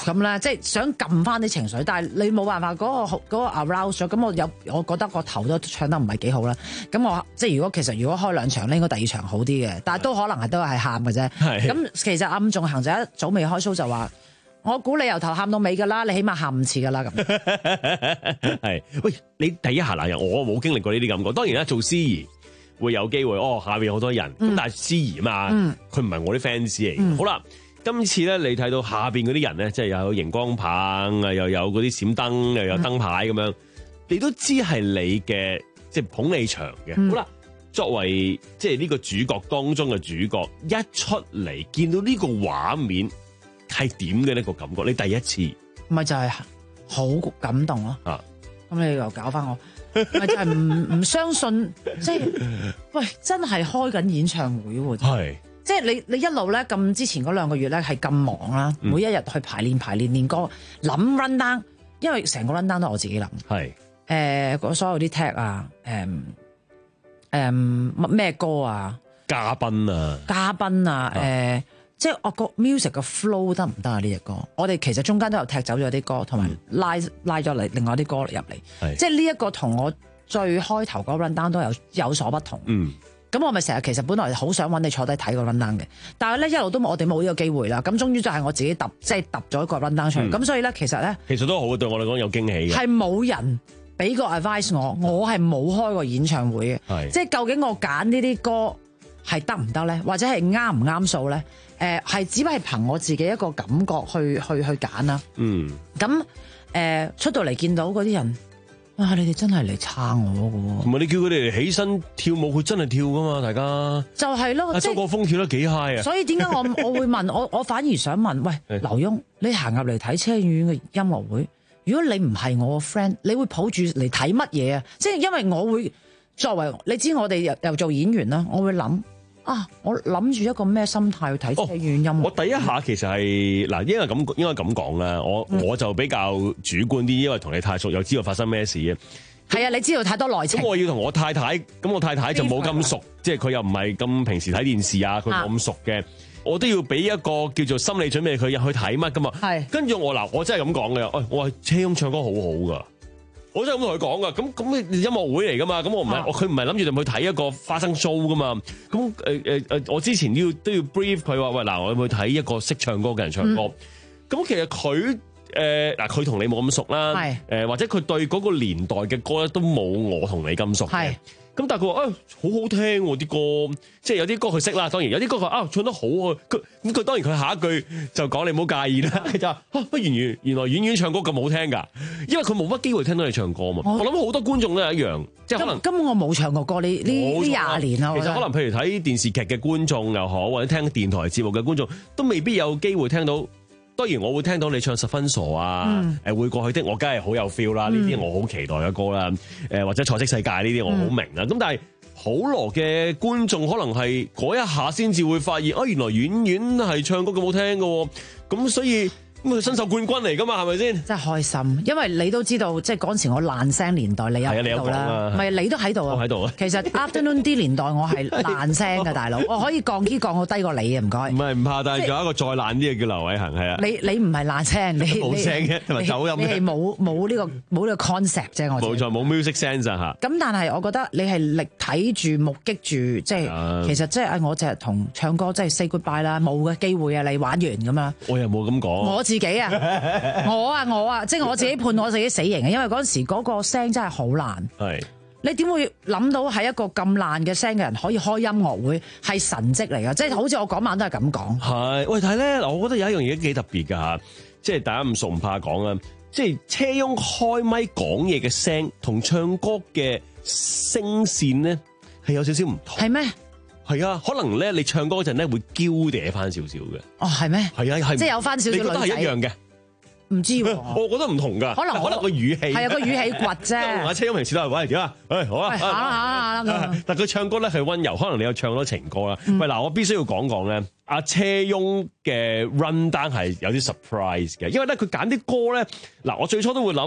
咁咧，即係想撳翻啲情緒，但係你冇辦法嗰、嗰個嗰、嗰個 arouse 咗，咁我有我覺得個頭都唱得唔係幾好啦。咁我即係如果其實如果開兩場咧，應該第二場好啲嘅，但係都可能係都係喊嘅啫。咁其實暗仲行就一早未開 show 就話，我估你由頭喊到尾㗎啦，你起碼喊五次㗎啦咁。 係，喂，你第一下嗱，我冇經歷過呢啲感覺。當然啦，做司儀會有機會，哦，下邊有好多人，咁、嗯、但係司儀啊嘛，佢唔係我啲 fans 嚟。嗯、好啦。今次咧，你睇到下邊嗰啲人咧，即係有熒光棒啊，又有嗰啲閃燈，又有燈牌咁樣，嗯、你都知係你嘅，即係捧你場嘅。嗯、好啦，作為即係呢個主角當中嘅主角，一出嚟見到呢個畫面係點嘅呢個感覺？你第一次咪就係好感動咯。啊，咁你又搞翻我，咪就係唔唔相信，即係喂，真係開緊演唱會喎。係。即係你你一路咧咁之前嗰兩個月咧係咁忙啦，嗯、每一日去排練排練練歌，諗 run down， 因為成個 run down 都係我自己諗。係誒，嗰所有啲 tag 啊，誒誒乜咩歌啊， 嘉賓啊， 嘉賓啊，誒、呃，即係我個 music 嘅 flow 得唔得啊？呢隻歌，我哋其實中間都有踢走咗啲歌，同埋拉、嗯、拉咗嚟另外啲歌入嚟。即係呢一個同我最開頭嗰 run down 都有有所不同。嗯。咁我咪成日其實本來好想揾你坐低睇個 run down 嘅，但係咧一路都我哋冇呢個機會啦。咁終於就係我自己揼，即係揼咗一個 run down 出嚟。咁、嗯、所以咧，其實咧， 其實都好，對我嚟講有驚喜嘅。 係冇人俾個 advice 我，我係冇開過演唱會嘅。即係究竟我揀呢啲歌係得唔得咧，或者係啱唔啱數咧？誒、呃，係只不過係憑我自己一個感覺去去去揀啦。嗯。咁誒、呃、出到嚟見到嗰啲人。啊！你哋真係嚟撐我嘅喎， 唔係你叫佢哋嚟起身跳舞，佢真係跳噶嘛？大家就係咯， 周國峰跳得幾 high 啊！ 所以點解我我會問我我反而想問，喂，劉墉，你行入嚟睇車婉婉嘅音樂會，如果你唔係我個 friend，你會抱住嚟睇乜嘢啊？即係因為我會作為你知我哋又又做演員啦，我會諗啊，我諗住一個咩心態去睇車婉婉音樂會。 我第一下其實係嗱，應該咁應該咁講啦，我、嗯、我就比較主觀啲，因為同你太熟，又知道發生咩事嘅。 係啊，你知道太多內情。 咁我要同我太太，咁我太太就冇咁熟，即係佢又唔係咁平時睇電視啊，佢冇咁熟嘅，我都要俾一個叫做心理準備佢入去睇乜噶嘛。係。跟住我嗱，我真係咁講嘅，誒，我話車翁唱歌好好噶。我真係咁同佢講噶，咁咁音樂會嚟噶嘛，咁我唔係，佢唔係諗住就去睇一個花生 show 噶嘛，咁誒誒誒，我之前都要都要 brief 佢話，喂，嗱，我去睇一個識唱歌嘅人唱歌，咁、嗯、其實佢誒嗱，佢同你冇咁熟啦，誒、呃、或者佢對嗰個年代嘅歌咧都冇我同你咁熟嘅。咁但係佢話誒好好聽喎、啊、啲歌，即係有啲歌佢識啦，當然有啲歌佢啊唱得好啊，佢咁佢當然佢下一句就講你唔好介意啦，就話啊不原原原來婉婉唱歌咁好聽㗎，因為佢冇乜機會聽到你唱歌嘛。我諗好多觀眾都係一樣，即係可能根本我冇唱過歌呢呢呢廿年啦。 其實可能譬如睇電視劇嘅觀眾又好，或者聽電台節目嘅觀眾，都未必有機會聽到。當然我會聽到你唱十分傻啊，誒、嗯、會過去的我梗係好有 feel 啦，呢啲我好期待嘅歌啦，誒或者彩色世界呢啲我好明啦，咁、嗯、但係普羅嘅觀眾可能係嗰一下先至會發現，啊原來婉婉係唱歌咁好聽嘅，咁所以。咁佢新秀冠軍嚟噶嘛，係咪先？ 真係開心，因為你都知道，即係嗰陣時我爛聲年代，你又喺度啦，唔係你都喺度啊， 我喺度啊。 其實 Afternoon 啲年代我係爛聲嘅大佬，我可以降 key 降到低過你啊，唔該。 唔係唔怕，但係仲有一個再爛啲嘅叫劉偉恒，係啊。 你你唔係爛聲，你冇聲嘅同埋走音嘅， 你係冇冇呢個冇呢個 concept 啫，我。 冇錯，冇 music sense 嚇。 咁但係我覺得你係力睇住目擊住，即係、uh, 其實即係我就係同唱歌即係 say goodbye 啦，冇嘅機會啊，你玩完咁啊。 我又冇咁講。 我自己啊。我啊我啊，即係我自己判我自己死刑啊！因為嗰陣時嗰個聲真係好爛。係你點會諗到係一個咁爛嘅聲嘅人可以開音樂會係神蹟嚟噶？即係好似我嗰晚都係咁講。係喂，但係咧，我覺得有一樣嘢幾特別噶吓，即係大家唔熟唔怕講啊！即係車翁開咪講嘢嘅聲同唱歌嘅聲線咧係有少少唔同。係咩？係啊，可能咧你唱歌嗰陣咧會嬌嗲翻少少嘅。哦，係咩？係啊，係即係有翻少少女仔。你覺得係一樣嘅？唔知喎，我覺得唔同㗎，可能可能個語氣係啊，個語氣倔啫。阿車翁平時都係喂點啊？誒好啊，下啦下啦。但佢唱歌咧係溫柔，可能你有唱多情歌啦。喂嗱，我必須要講講咧，阿車翁嘅 run down 係有啲 surprise 嘅，因為咧佢揀啲歌咧嗱，我最初都會諗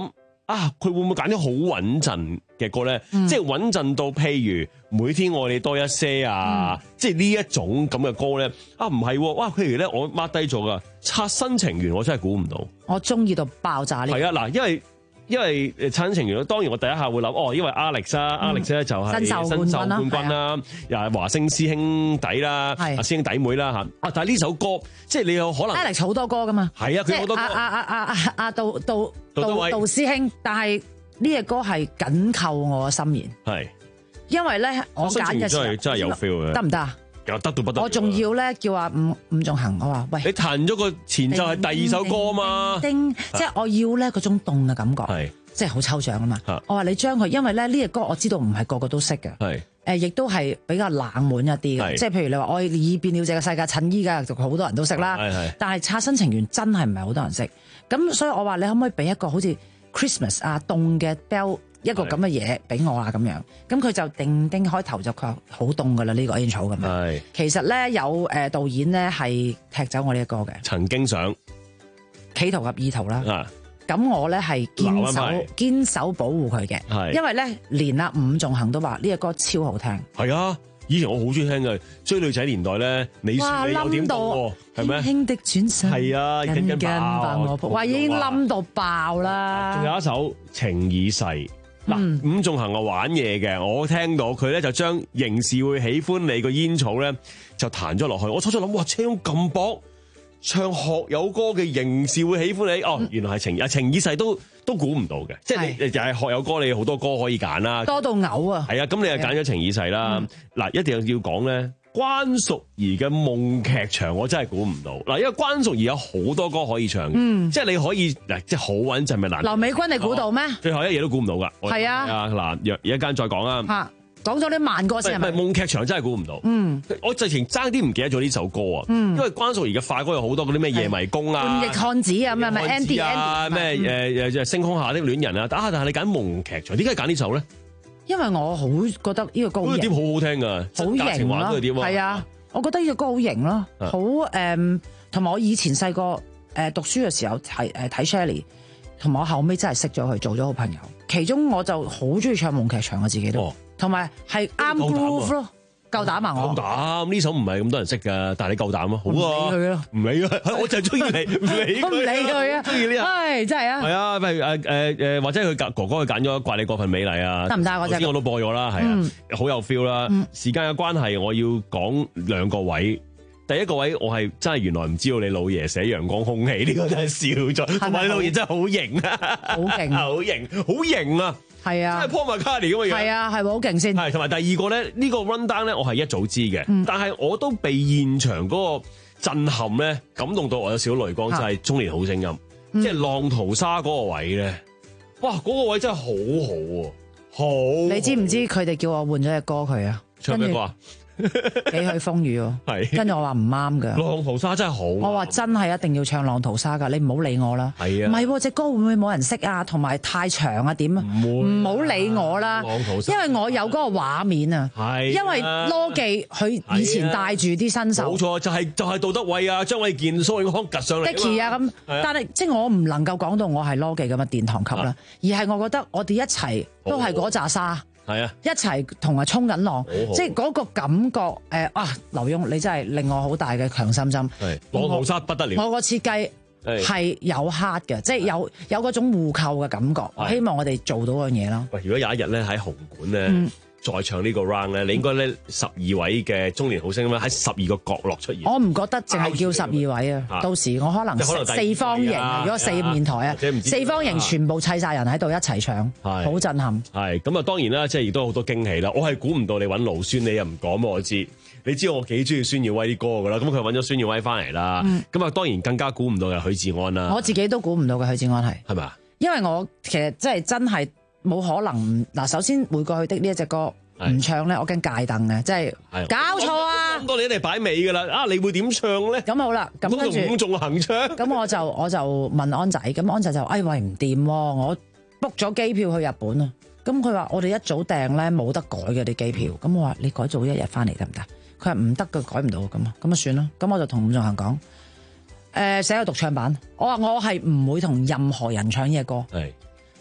啊，佢會唔會揀啲好穩陣嘅歌咧？嗯、即係穩陣到譬如每天愛你多一些啊，嗯、即係呢一種咁嘅歌咧。啊，唔係、啊，哇！譬如咧，我 mark 低咗噶《擦身情緣》，我真係估唔到。 我中意到爆炸呢？ 係啊，嗱，因為。因為誒擦身情緣，當然我第一下會諗哦，因為 Alex 啊、嗯、，Alex 咧就係新秀冠軍啦，又係華星師兄弟啦，啊師兄弟妹啦嚇。啊，但係呢首歌即係你有可能 Alex 好多歌噶嘛， 係啊，佢好多歌。 阿阿阿阿阿杜杜杜杜師兄，但係呢隻歌係緊扣我嘅心弦。係，因為咧我揀嘅時候真係真係有 feel 嘅，得唔得啊？又得到不得，我仲要咧叫阿伍伍仲衡，我話喂，你彈咗個前奏係第二首歌嘛？叮，即係我要咧嗰種凍嘅感覺，係即係好抽象啊嘛。我話你將佢，因為咧呢隻歌我知道唔係個個都識嘅，係誒，亦都係比較冷門一啲嘅，即係譬如你話我已變了這個世界襯衣㗎，就好多人都識啦。但係擦身情緣真係唔係好多人識，咁所以我話你可唔可以俾一個好似 Christmas 啊凍嘅 bell？一個咁嘅嘢俾我啦咁樣，咁佢就定定開頭就佢話好凍噶啦呢個 intro 咁樣。其實咧有誒導演咧係踢走我呢一個嘅，曾經想企圖及意圖啦。咁、啊、我咧係堅守堅守保護佢嘅，因為咧連阿伍仲衡都話呢隻歌超好聽。係啊，以前我好中意聽嘅追女仔年代咧，你説你有點凍係咩？輕輕的轉身係啊，緊緊抱我抱，哇已經冧到爆啦。仲有一首情已逝。嗱，伍仲衡我玩嘢嘅，我聽到佢咧就將仍是會喜歡你個煙草咧就彈咗落去。我初初諗，哇，車咁咁薄，唱學友歌嘅仍是會喜歡你，哦，原來係情啊情已逝都都估唔到嘅，即係你又係學友歌，你好多歌可以揀啦，多到嘔啊！係啊，咁你又揀咗情已逝啦。嗱、嗯，一定要講咧，關淑怡嘅夢劇場，我真係估唔到。嗱，因為關淑怡有好多歌可以唱嘅，嗯、即係你可以嗱，即係好穩陣咪難。劉美君你估到咩？最後一嘢都估唔到噶。係啊，嗱，若一間再講啊。吓，講咗啲慢歌先係咪？唔係夢劇場真係估唔到。嗯，我直情爭啲唔記得咗呢首歌啊。嗯，因為關淑怡嘅快歌有好多嗰啲咩夜迷宮啊、叛逆漢子啊、咩咩 Andy 啊、咩誒誒星空下的戀人啊。但係但係你揀夢劇場，點解揀呢首咧？因為我好覺得呢個歌好型，嗰啲好好聽噶，好型咯，係啊，我覺得呢個歌好型咯，好誒，同埋我以前細個誒讀書嘅時候睇誒睇 Shirley，同埋我後尾真係識咗佢，做咗好朋友。其中我就好中意唱夢劇場，我自己都，同埋係啱 groove 咯。夠膽啊！我夠膽呢首唔係咁多人識噶，但係你夠膽啊！好啊，唔理佢咯，唔理佢，我就係中意你，唔理佢，唔理佢啊！中意呢啊，係真係啊！係啊，譬如誒誒誒，或者佢哥哥佢揀咗怪你過分美麗啊，得唔得？我知我都播咗啦，係啊，好有 feel 啦。時間嘅關係，我要講兩個位。第一個位我係真係原來唔知道你老爺寫陽光空氣呢個真係笑咗，同埋你老爺真係好型啊，好勁，好型，好型啊！係啊，即係 Paul McCartney 咁嘅樣。係啊，係咪好勁先？係，同埋第二個咧，呢個 run down 咧，我係一早知嘅，嗯、但係我都被現場嗰個震撼咧感動到，我有少少淚光，就係、是、中年好聲音，嗯、即係浪淘沙嗰個位咧，哇，嗰、那個位真係好好喎，好！你知唔知佢哋叫我換咗隻歌佢啊？唱咩歌啊？幾許風雨喎，係跟住我話唔啱噶。浪淘沙真係好，我話真係一定要唱浪淘沙噶，你唔好理我啦。係啊，唔係隻歌會唔會冇人識啊？同埋太長啊，點啊？唔好理我啦。浪淘沙，因為我有嗰個畫面啊。係，因為羅記佢以前帶住啲新手，冇錯，就係就係杜德偉啊、張衛健、蘇永康夾上嚟。Dicky 啊咁，但係即係我唔能夠講到我係羅記咁嘅殿堂級啦，而係我覺得我哋一齊都係嗰紮沙。係啊，一齊同埋衝緊浪，好好即係嗰個感覺誒、呃、啊！劉墉，你真係令我好大嘅強心針。係浪淘沙不得了，我個設計係有 heart 嘅，即係有有嗰種互扣嘅感覺。我希望我哋做到嗰樣嘢咯。喂，如果有一日咧喺紅館咧，嗯再唱呢個 round 咧，你應該咧十二位嘅中年好聲音喺十二個角落出現。我唔覺得淨係叫十二位啊，到時我可能四方形啊，如果四面台啊，四方形全部砌晒人喺度一齊唱，好震撼。係咁啊，當然啦，即係亦都好多驚喜啦。我係估唔到你揾盧孫，你又唔講俾我知。你知道我幾中意孫耀威啲歌噶啦，咁佢揾咗孫耀威翻嚟啦。咁啊，當然更加估唔到係許志安啦。我自己都估唔到嘅許志安係係咪？因為我其實即係真係。冇可能嗱，首先回過去的呢一隻歌唔唱咧，我驚戒凳嘅，即係搞錯啊！咁多你一定擺尾噶啦，啊，你會點唱咧？咁好啦，咁跟住伍仲衡唱，咁我就我就問安仔，咁安仔就哎喂唔掂喎，我 book 咗機票去日本啊，咁佢話我哋一早訂咧冇得改嘅啲機票，咁我話你改早一日翻嚟得唔得？佢話唔得嘅，改唔到，咁啊咁啊算啦，咁我就同伍仲衡講，誒寫個獨唱版，我話我係唔會同任何人唱呢隻歌。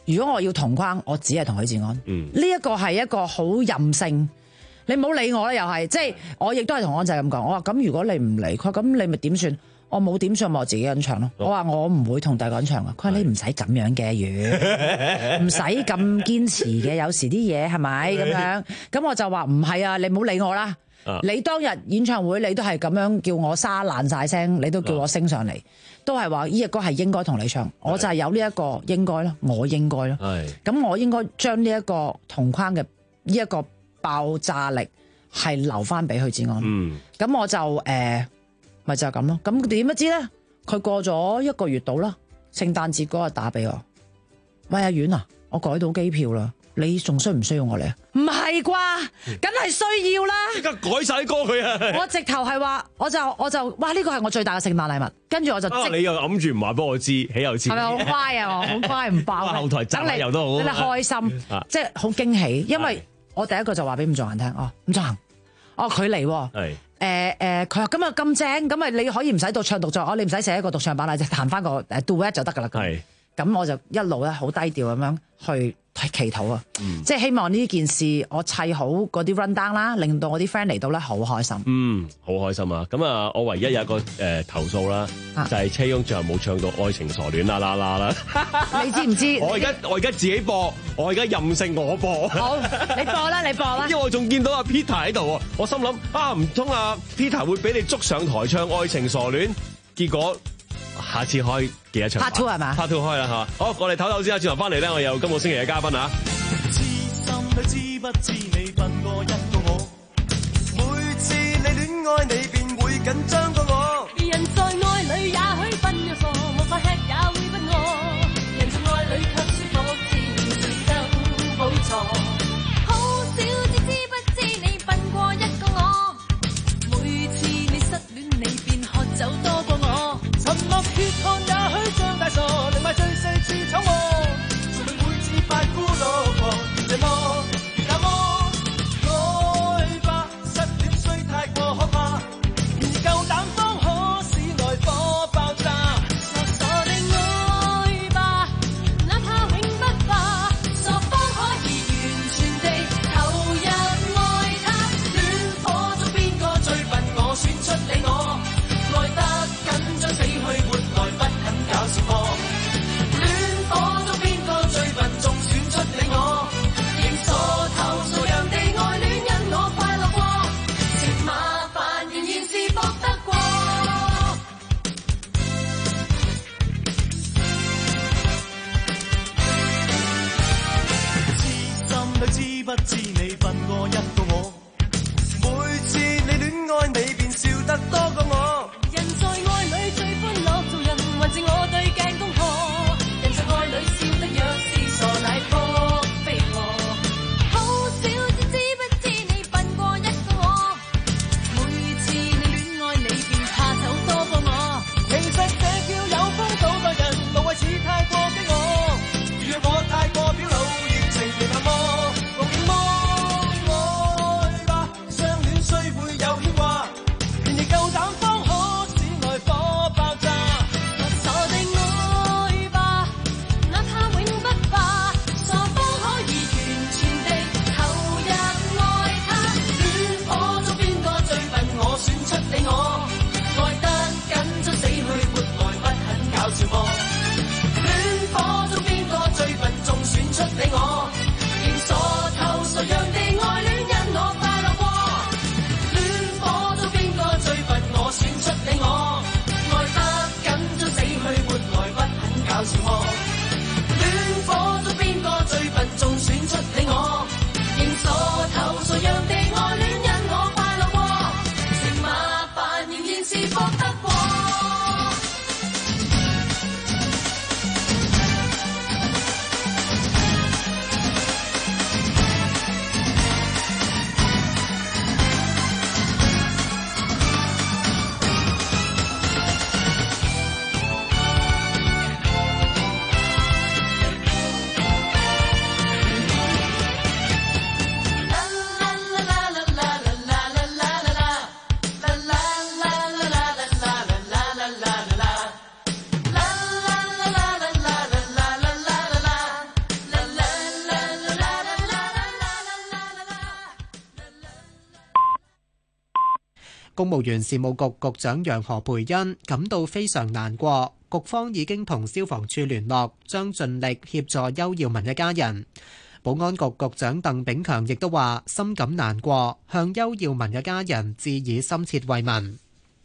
如果我要同框，我只係同許志安。 嗯， 呢一個係一個好任性。你唔好理我啦，又係即係我亦都係同安仔咁講。我話咁如果你唔理佢，咁你咪點算？我冇點算，我自己一個人唱咯。我話我唔會同第二個人唱啊。佢話你唔使咁樣嘅語，唔使咁堅持嘅。有時啲嘢係咪咁樣？咁我就話唔係啊，你唔好理我啦。啊、你當日演唱會你都係咁樣叫我沙爛晒聲，你都叫我升上嚟，都係話呢隻歌係應該同你唱。我就係有呢一個應該咯，我應該咯。咁我應該將呢一個同框嘅呢一個爆炸力係留翻俾許志安。咁、嗯、我就誒，咪、呃、就係咁咯。咁點不知咧？佢過咗一個月到啦，聖誕節嗰日打俾我，喂阿婉啊，我改到機票啦。你仲需唔需要我嚟啊？唔係啩，梗係需要啦！ 即刻改晒啲歌佢啊！ 我直頭係話，我就我就哇呢個係我最大嘅聖誕禮物。跟住我就即、 啊、你又揞住唔話俾我知，豈有此理！係咪好乖啊？我好乖唔爆。 後台爭下油都好， 你開心，即係好驚喜。因為我第一個就話俾伍仲衡聽，哦，伍仲衡，哦佢嚟，係誒誒，佢話咁啊咁正，咁啊你可以唔使到唱獨奏，哦你唔使寫一個獨唱版啦，就彈翻個誒 duet 就得噶啦。係咁我就一路咧好低調咁樣去。祈禱啊！嗯、即係希望呢件事我砌好嗰啲 run down 啦，令到我啲 friend 嚟到咧好開心。 嗯，好開心啊！咁啊，我唯一有一個誒、呃、投訴啦，啊、就係車翁最後冇唱到愛情傻戀啦啦啦啦！ 你知唔知？ 我而家我而家自己播，我而家任性我播。 好，你播啦，你播啦。 因為我仲見到阿 Peter 喺度啊，我心諗啊，唔通阿 Peter 會俾你捉上台唱愛情傻戀？結果。下次開幾多場 ？Part two 係嘛 ？Part two 開啦嚇！好，我哋唞唞先啊，轉頭翻嚟咧，我有今個星期嘅嘉賓啊！ 知心裏知不知你笨過一個我，每次你戀愛你便會緊張過我。 人在愛裏也許分咗錯，無法吃也會不餓。人在愛裏卻舒服，自然隨生好錯。好少至知不知你笨過一個我，每次你失戀你便喝酒多過我。 沉默血汗也許像大傻，寧賣最細次闖禍。誰令每次發孤獨狂，這麼那麼愛吧，失戀雖太過可怕，然而夠膽方可使內火爆炸。 傻傻地愛吧，哪怕永不化，傻方可以完全地投入愛他。戀火中邊個最笨？我選出你我，愛得緊張死去活來不肯搞笑貨。戀火中邊個最笨？仲選出你我，仍傻頭傻樣地愛戀，因我快樂過。情麻煩仍然是搏得過。 知心裏知不知你笨過一個我，每次你戀愛你便笑得多過我。 人在愛裏最歡樂，做人還是我對鏡功課。人在愛裏笑得若是傻乃破飛蛾。好少至知不知你笨過一個我，每次你戀愛你便怕醜多過我。 其實這叫有風度待人，無謂似太過激我。如若我太過表露熱情，你那麼濃麼愛吧，相戀雖會有牽掛，然而夠膽公務員事務局局長楊何培恩感到非常難過，局方已經同消防處聯絡，將盡力協助邱耀文一家人。保安局局長鄧炳強亦都話深感難過，向邱耀文一家人致以深切慰問。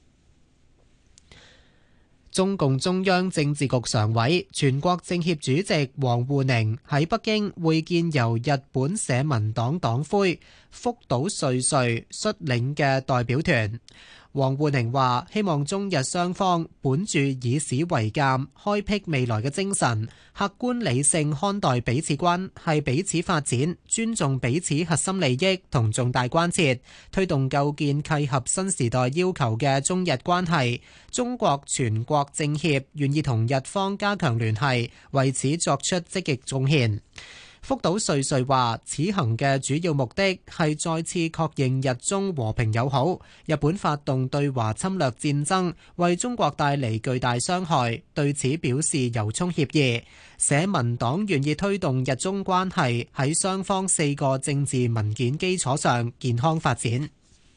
中共中央政治局常委、全國政協主席王滬寧喺北京會見由日本社民黨黨魁福島瑞瑞率領嘅代表團。王滬寧話：希望中日雙方本住以史為鑑、開闢未來嘅精神，客觀理性看待彼此關係、彼此發展，尊重彼此核心利益同重大關切，推動構建契合新時代要求嘅中日關係。中國全國政協願意同日方加強聯繫，為此作出積極貢獻。福島瑞瑞話：此行嘅主要目的係再次確認日中和平友好。日本發動對華侵略戰爭，為中國帶嚟巨大傷害，對此表示由衷歉意。社民黨願意推動日中關係喺雙方四個政治文件基礎上健康發展。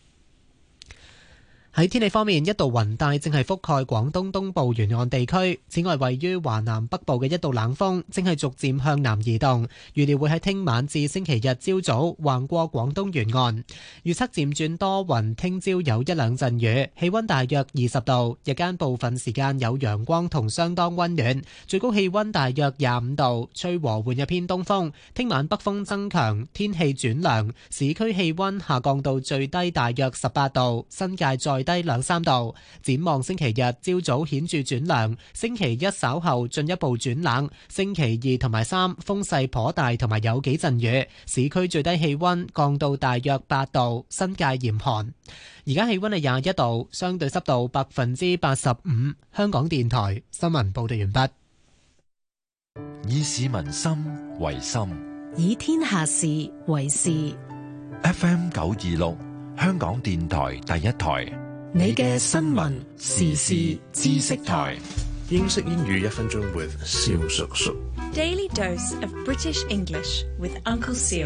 喺天氣方面，一道雲帶正係覆蓋廣東東部沿岸地區。此外，位於華南北部嘅一道冷鋒正係逐漸向南移動，預料會喺聽晚至星期日朝早橫過廣東沿岸。預測漸轉多雲，聽朝有一兩陣雨，氣溫大約二十度，日間部分時間有陽光同相當溫暖，最高氣溫大約廿五度，吹和緩一偏東風。聽晚北風增強，天氣轉涼，市區氣溫下降到最低大約十八度，新界再低兩三度。展望星期日朝早顯著轉涼，星期一稍後進一步轉冷，星期二同埋三風勢頗大，同埋有幾陣雨。市區最低氣溫降到大約八度，新界嚴寒。而家氣溫係廿一度，相對濕度百分之八十五。香港電台新聞報道完畢。 以市民心為心， 以天下事為事。 F M 九二六，香港電台第一台。 你嘅新聞時事知識台， 英式英語一分鐘 with 蕭叔叔。 Daily dose of British English with Uncle Seal。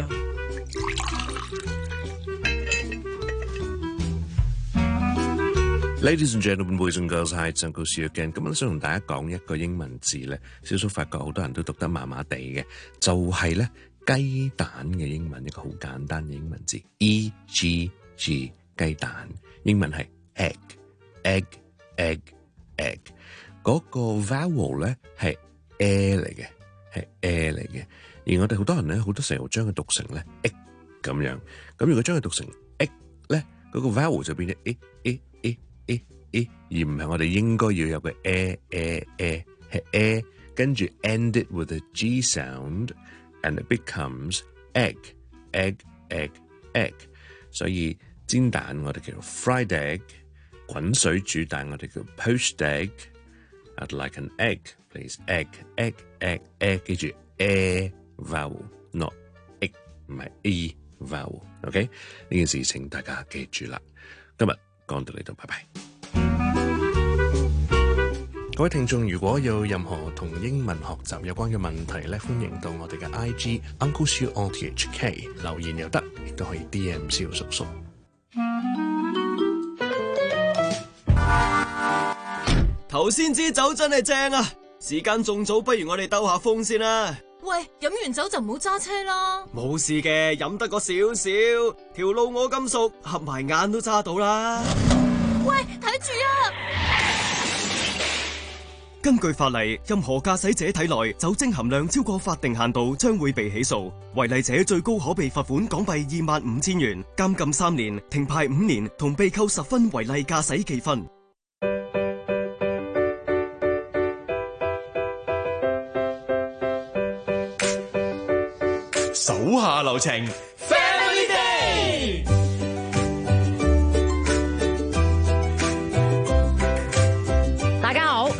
Ladies and gentlemen, boys and girls, hi, it's Uncle Seal again。 今日想同大家講一個英文字咧，蕭叔發覺好多人都讀得麻麻地嘅，就係咧雞蛋嘅英文，一個好簡單嘅英文字 E G G， 雞蛋，英文係egg egg egg egg， 嗰個 vowel 咧係 a 嚟嘅，係 a 嚟嘅。而我哋好多人咧，好多時候將佢讀成咧 egg 咁樣。咁如果將佢讀成 egg 咧，嗰個 vowel 就變咗 a a a a a， 而唔係我哋應該要有個 a a a， 係 a 跟住 ended with a g sound and it becomes egg egg egg egg。 所以煎蛋我哋叫做 fried egg，滾水煮蛋我哋叫 poached egg。I'd like an egg, please. Egg, egg, egg, egg。記住 a vowel, not egg， 唔係 e vowel。OK， 呢件事情大家記住啦。今日講到呢度，拜拜。各位聽眾，如果有任何同英文學習有關嘅問題咧，歡迎到我哋嘅 I G Uncle Siu O T H K 留言又得，亦都可以 D M 蕭叔叔。 頭先支酒真係正啊！時間仲早，不如我哋兜下風先啦。 喂，飲完酒就唔好揸車啦。 冇事嘅，飲得個少少，條路我咁熟，合埋眼都揸到啦。 喂，睇住啊！ 根據法例，任何駕駛者體內酒精含量超過法定限度，將會被起訴。違例者最高可被罰款港幣二萬五千元、監禁三年、停牌五年，同被扣十分違例駕駛記分。 手下留情 ，Family Day。 大家好， 係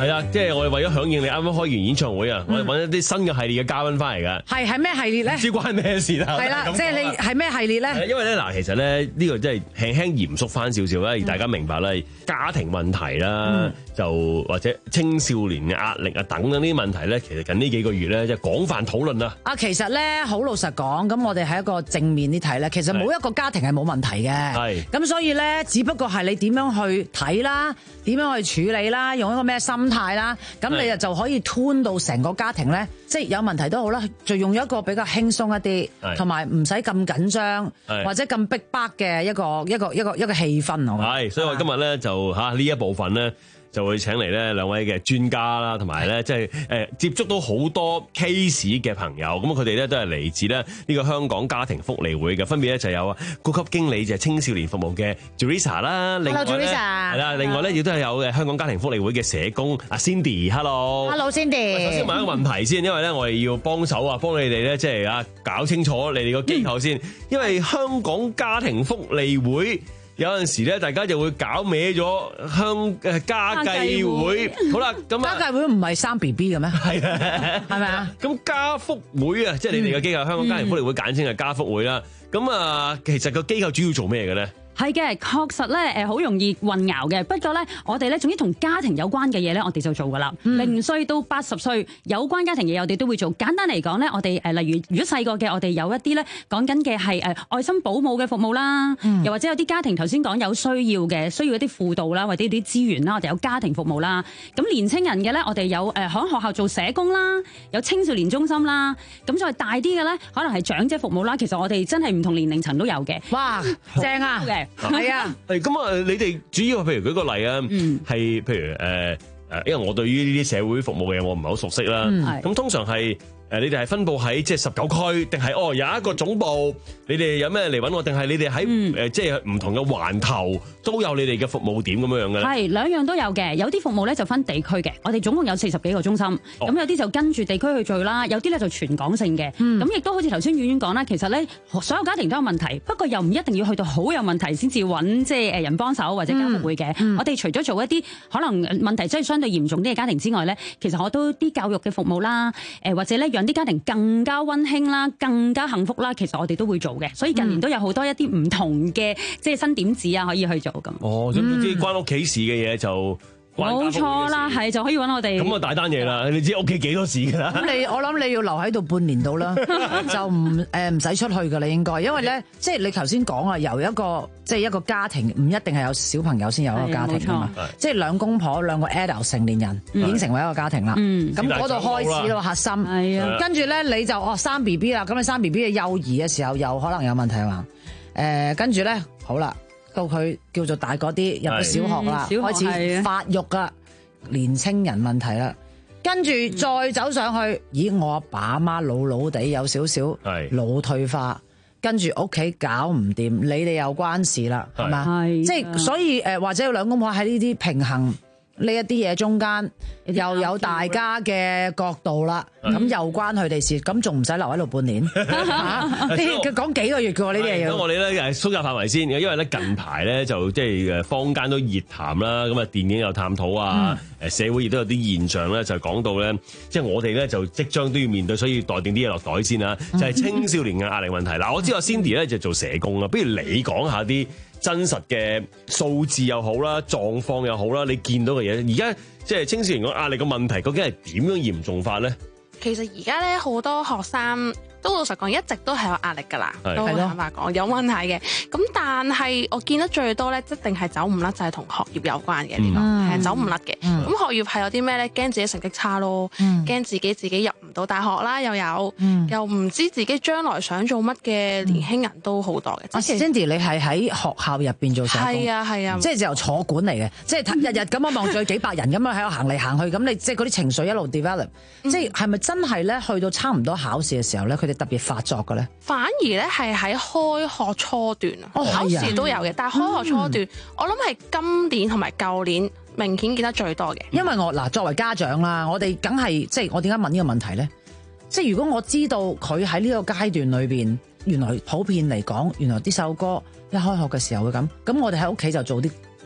係啊，即係我哋為咗響應你啱啱開完演唱會啊，我哋揾一啲新嘅系列嘅嘉賓翻嚟㗎。 係係咩系列咧？ 唔知關咩事啦。 係啦，即係你係咩系列咧？ 因為咧嗱，其實咧呢個真係輕輕嚴肅翻少少啦，而大家明白咧家庭問題啦，就或者青少年嘅壓力啊等等呢啲問題咧，其實近呢幾個月咧即係廣泛討論啦。 啊，其實咧好老實講，咁我哋喺一個正面啲睇咧，其實冇一個家庭係冇問題嘅。係。咁所以咧，只不過係你點樣去睇啦，點樣去處理啦，用一個咩心態啦，咁你就就可以 tune 到成個家庭咧，即係有問題都好啦，就用一個比較輕鬆一啲，同埋唔使咁緊張，或者咁逼迫嘅一個一個一個一個氣氛。我係，所以我今日咧就嚇呢一部分咧，就會請嚟咧兩位嘅專家啦，同埋咧即係誒接觸到好多 case 嘅朋友，咁佢哋咧都係嚟自咧呢個香港家庭福利會嘅，分別咧就有啊高級經理就係青少年服務嘅 Jerisa 啦，另外咧係啦，另外咧亦都係有嘅香港家庭福利會嘅社工阿 Cindy，Hello，Hello Cindy。 首先問一個問題先，因為咧我哋要幫手啊，幫你哋咧即係啊搞清楚你哋個機構先，因為香港家庭福利會。有陣時咧，大家就會搞歪咗香誒家計會。好啦，咁啊， 家計會唔係生 B B 嘅咩？係啊， 係咪啊？ 咁家福會啊，即係你哋嘅機構，香港家庭福利會簡稱係家福會啦。咁啊，其實個機構主要做咩嘅咧？ 係嘅，確實咧誒好容易混淆嘅。不過咧，我哋咧總之同家庭有關嘅嘢咧，我哋就做噶啦。零歲到八十歲有關家庭嘢，我哋都會做。簡單嚟講咧，我哋誒例如如果細個嘅，我哋有一啲咧講緊嘅係誒愛心保姆嘅服務啦，嗯、又或者有啲家庭頭先講有需要嘅，需要一啲輔導啦，或者啲資源啦，我哋有家庭服務啦。咁年青人嘅咧，我哋有誒喺學校做社工啦，有青少年中心啦。咁再大啲嘅咧，可能係長者服務啦。其實我哋真係唔同年齡層都有嘅。 哇，正啊！係啊， 係咁啊！你哋主要譬如舉個例啊，係、嗯、譬如誒誒，因為我對於呢啲社會服務嘅嘢我唔係好熟悉啦。咁、嗯、通常係誒，你哋係分佈喺即係十九區，定係哦有一個總部？你哋有咩嚟揾我？定係你哋喺誒即係唔同嘅環頭都有你哋嘅服務點咁樣樣嘅咧？係兩樣都有嘅，有啲服務咧就分地區嘅。我哋總共有四十幾個中心，咁、哦、有啲就跟住地區去做啦，有啲咧就全港性嘅。咁亦都好似頭先婉婉講啦，其實咧所有家庭都有問題，不過又唔一定要去到好有問題先至揾即係誒人幫手或者家福會嘅。嗯嗯、我哋除咗做一啲可能問題真係相對嚴重啲嘅家庭之外咧，其實我都啲教育嘅服務啦，誒或者咧讓啲家庭更加溫馨啦、更加幸福啦，其實我哋都會做嘅。所以近年都有好多一啲唔同嘅即係新點子啊，可以去做咁。 哦，總之關屋企事嘅嘢就冇錯啦，係就可以揾我哋。 咁啊大單嘢啦，你知屋企幾多事㗎啦？ 咁你我諗你要留喺度半年度啦，就唔誒唔使出去㗎啦，應該，因為咧即係你頭先講啊，由一個即係一個家庭唔一定係有小朋友先有一個家庭㗎嘛，即係兩公婆兩個 adult 成年人已經成為一個家庭啦。咁嗰度開始咯核心，係啊，跟住咧你就哦生 B B 啦，咁你生 B B 嘅幼兒嘅時候又可能有問題嘛？誒跟住咧好啦。到佢叫做大個啲，入咗小學啦，嗯、開始發育噶，年青人問題啦，跟住再走上去，咦，我阿爸阿媽老老地有少少腦退化，跟住屋企搞唔掂，你哋又關事啦，係嘛？即係所以誒，或者有兩公婆喺呢啲平衡呢一啲嘢中間，又有大家嘅角度啦，咁又關佢哋事，咁仲唔使留喺度半年？佢講幾個月嘅喎呢啲嘢。 咁我哋咧誒縮窄範圍先，因為咧近排咧就即係誒坊間都熱談啦，咁啊電影有探討啊，誒社會亦都有啲現象咧，就講到咧，即係我哋咧就即將都要面對，所以袋定啲嘢落袋先啦。就係青少年嘅壓力問題。嗱，我知道 Cindy 咧就做社工啦，不如你講下啲真實嘅數字又好啦，狀況又好啦，你見到嘅嘢，而家即係青少年個壓力嘅問題，究竟係點樣嚴重法咧？ 其實而家咧好多學生都老實講，一直都係有壓力㗎啦，都坦白講有問題嘅。咁但係我見得最多咧，一定係走唔甩，就係同學業有關嘅呢個係走唔甩嘅。咁、嗯、學業係有啲咩咧？驚自己成績差咯，驚、嗯、自己自己入唔到大學啦，又有，嗯、又唔知自己將來想做乜嘅年輕人都好多嘅。 即係 Cindy，你係喺學校入邊做社工？係啊係啊，即係就由坐館嚟嘅，即係日日咁樣望住幾百人咁樣喺度行嚟行去，咁你即係嗰啲情緒一路 develop，、嗯、即係係咪真係咧去到差唔多考試嘅時候咧，佢哋特別發作嘅咧？ 反而咧係喺開學初段啊，哦、考試都有嘅，但係開學初段，嗯、我諗係今年同埋舊年明顯見得最多嘅。 因為我嗱作為家長啦，我哋梗係即係我點解問呢個問題咧？即係如果我知道佢喺呢個階段裏邊，原來普遍嚟講，原來啲細路哥一開學嘅時候會咁，咁我哋喺屋企就做啲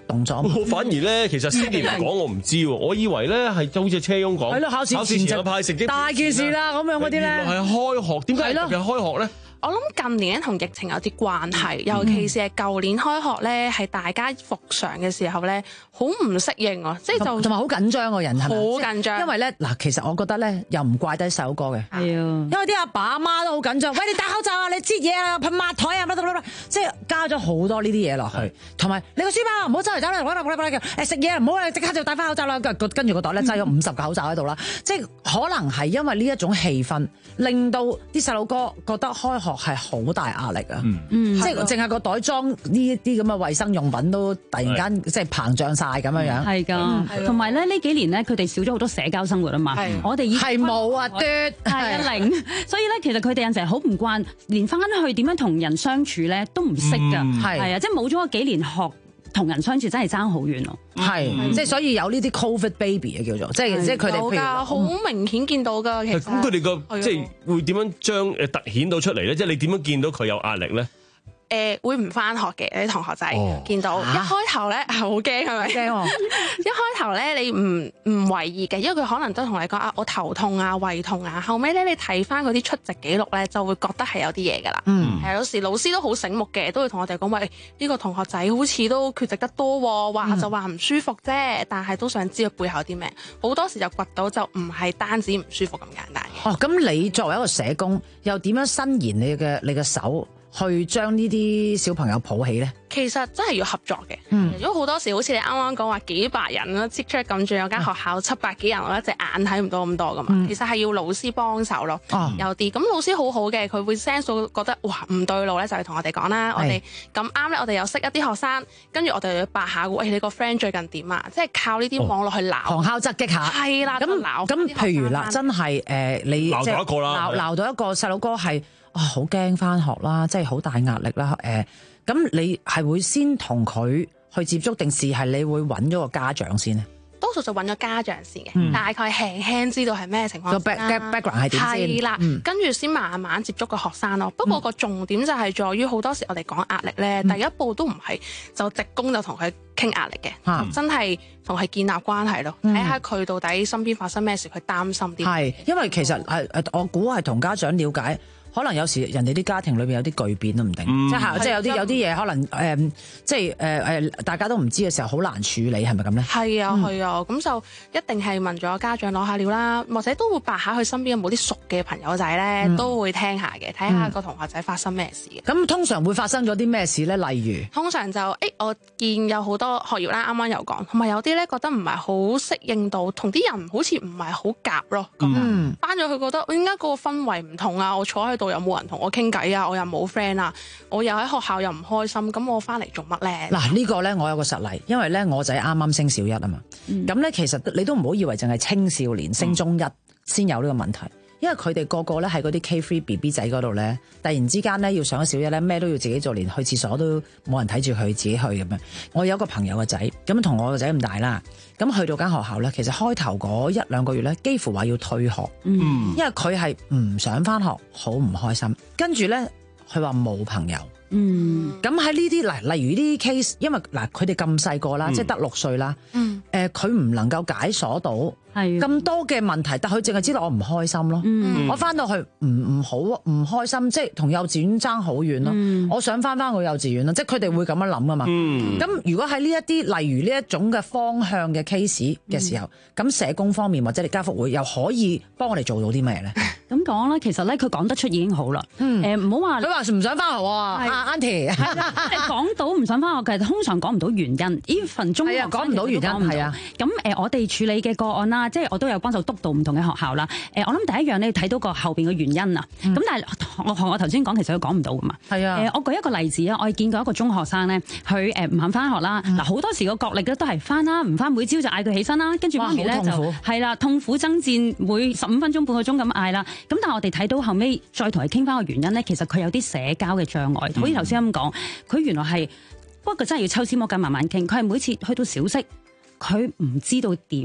動作。 我反而咧，其實先年唔講我唔知喎，我以為咧係好似車翁講， 係咯，考試前前派成績大件事啦，咁樣嗰啲咧， 原來係開學，點解特別係開學咧？ 我諗近年同疫情有啲關係，尤其是係舊年開學咧，係大家復常嘅時候咧，好唔適應啊！即係就同埋好緊張個人係咪？ 好緊張， 因為咧嗱，其實我覺得咧又唔怪低細佬哥嘅， 係啊， 因為啲阿爸阿媽都好緊張，喂你戴口罩啊，你擠嘢啊，噴抹台啊，乜乜乜乜，即係加咗好多呢啲嘢落去，同埋你個書包唔好周嚟走嚟，攞嚟攞嚟誒食嘢唔好啊，即刻就戴翻口罩啦，跟跟住個袋咧擠咗五十個口罩喺度啦，即係可能係因為呢一種氣氛，令到啲細佬哥覺得開學係好大壓力啊！嗯、即係淨係個袋裝呢一啲咁嘅衛生用品都突然間即係膨脹晒咁樣樣。 係㗎，同埋咧呢幾年咧，佢哋少咗好多社交生活啊嘛。我哋係冇啊，嘟係零，所以咧其實佢哋有陣時好唔慣，連翻去點樣同人相處咧都唔識㗎。係啊，即係冇咗幾年學同人相處，真係爭好遠咯。 係，即係所以有呢啲 Covid baby 啊叫做，即係即係佢哋譬如好明顯見到㗎。其實咁佢哋個即係會點樣將誒突顯到出嚟咧？即係你點樣見到佢有壓力咧？ 誒、呃、會唔翻學嘅啲同學仔、哦、見到、啊、一開頭咧係好驚係咪？驚喎！一開頭咧你唔唔為意嘅，因為佢可能都同你講啊，我頭痛啊、胃痛啊。後尾咧你睇翻嗰啲出席記錄咧，就會覺得係有啲嘢㗎啦。嗯，係有時老師都好醒目嘅，都會同我哋講喂，呢、呢個同學仔好似都缺席得多喎，話就話唔舒服啫，嗯、但係都想知佢背後啲咩。好多時就掘到就唔係單止唔舒服咁簡單嘅。 哦，咁你作為一個社工，又點樣伸延你嘅你嘅手？去將呢啲小朋友抱起咧， 其實真係要合作嘅。 嗯， 如果好多時好似你啱啱講話幾百人啦，擠出咁仲有間學校七百幾人，我一隻眼睇唔到咁多噶嘛。嗯、其實係要老師幫手咯。哦、有啲咁老師好好嘅，佢會 sense 到覺得哇唔對路咧，就係同我哋講啦。我哋咁啱咧，我哋又識一啲學生，跟住我哋要八下喂、哎、你個 friend 最近點啊？即係靠呢啲網絡去鬧， 旁敲側擊下。 係啦， 咁鬧。咁譬如啦，真係誒、呃、你鬧到一個啦， 鬧鬧到一個細佬哥係。啊，好驚返學啦，即係好大壓力啦。誒、呃，咁你係會先同佢去接觸，定是係你會揾咗個家長先咧？ 多數就揾咗家長先嘅， 嗯、 大概輕輕知道係咩情況。 個 background 係點先？ 係啦， 嗯、 跟住先慢慢接觸個學生咯。不過個重點就係在於好多時我哋講壓力咧，嗯、第一步都唔係就直攻就同佢傾壓力嘅，嗯、就真係同佢建立關係咯。睇下佢到底身邊發生咩事，佢擔心啲。 係，因為其實係誒，我估係同家長了解。可能有時人哋啲家庭裏面有啲巨變都唔定，嗯、即係即係有啲有啲嘢可能誒、呃，即係誒誒，大家都唔知嘅時候好難處理，係咪咁咧？ 係啊係啊，咁、嗯、就一定係問咗家長攞下料啦，或者都會白下佢身邊有冇啲熟嘅朋友仔咧，嗯、都會聽下嘅，睇下個同學仔發生咩事。咁、 嗯、通常會發生咗啲咩事咧？例如， 通常就誒、欸，我見有好多學業啦，啱啱有講，同埋有啲咧覺得唔係好適應到，同啲人好似唔係好夾咯。咁翻咗佢覺得點解個氛圍唔同啊？我坐喺度又冇人同我傾偈啊，我又冇 friend 啊，我又喺學校又唔開心，咁我翻嚟做乜咧？ 嗱，呢個咧我有個實例，因為咧我仔啱啱升小一啊嘛，咁咧、嗯、其實你都唔好以為淨係青少年升中一先有呢個問題，因為佢哋個個咧喺嗰啲 K 三 B B 仔嗰度咧，突然之間咧要上咗小一咧，咩都要自己做，連去廁所都冇人睇住佢，自己去咁樣。我有個朋友個仔，咁同我個仔咁大啦，咁去到間學校咧，其實開頭嗰一兩個月咧，幾乎話要退學，嗯，因為佢係唔想翻學，好唔開心。跟住咧，佢話冇朋友，嗯，咁喺呢啲嗱，例如呢啲 case，因為嗱佢哋咁細個啦，嗯、即係得六歲啦，嗯，誒佢唔能夠解鎖到。係咁多嘅問題，但佢淨係知道我唔開心咯。嗯、我翻到去唔唔好唔開心，即係同幼稚園爭好遠咯。嗯、我想翻翻去幼稚園咯，即係佢哋會咁樣諗噶嘛。咁、嗯、如果喺呢一啲例如呢一種嘅方向嘅 case 嘅時候，咁、嗯、社工方面或者你家福會又可以幫我哋做到啲咩咧？ 咁講啦，其實咧佢講得出已經好啦。誒唔好話佢話唔想翻學啊 ，Auntie 你講到唔想翻學嘅，通常講唔到原因。呢份中學講唔到原因係啊。 咁誒，我哋處理嘅個案啦。即係我都有幫手督導唔同嘅學校啦。誒，我諗第一樣你要睇到個後邊嘅原因啊。咁、嗯、但係我學我頭先講，其實佢講唔到噶嘛。係啊。誒，我舉一個例子啊，我係見過一個中學生咧，佢誒唔肯翻學啦。嗱、嗯，好多時個角力咧都係翻啦，唔翻每朝就嗌佢起身啦，跟住媽咪咧就係啦，痛苦爭戰，每十五分鐘半個鐘咁嗌啦。咁但係我哋睇到後尾再同佢傾翻個原因咧，其實佢有啲社交嘅障礙，好似頭先咁講，佢原來係不過真係要抽絲剝繭慢慢傾。佢係每次去到小息，佢唔知道點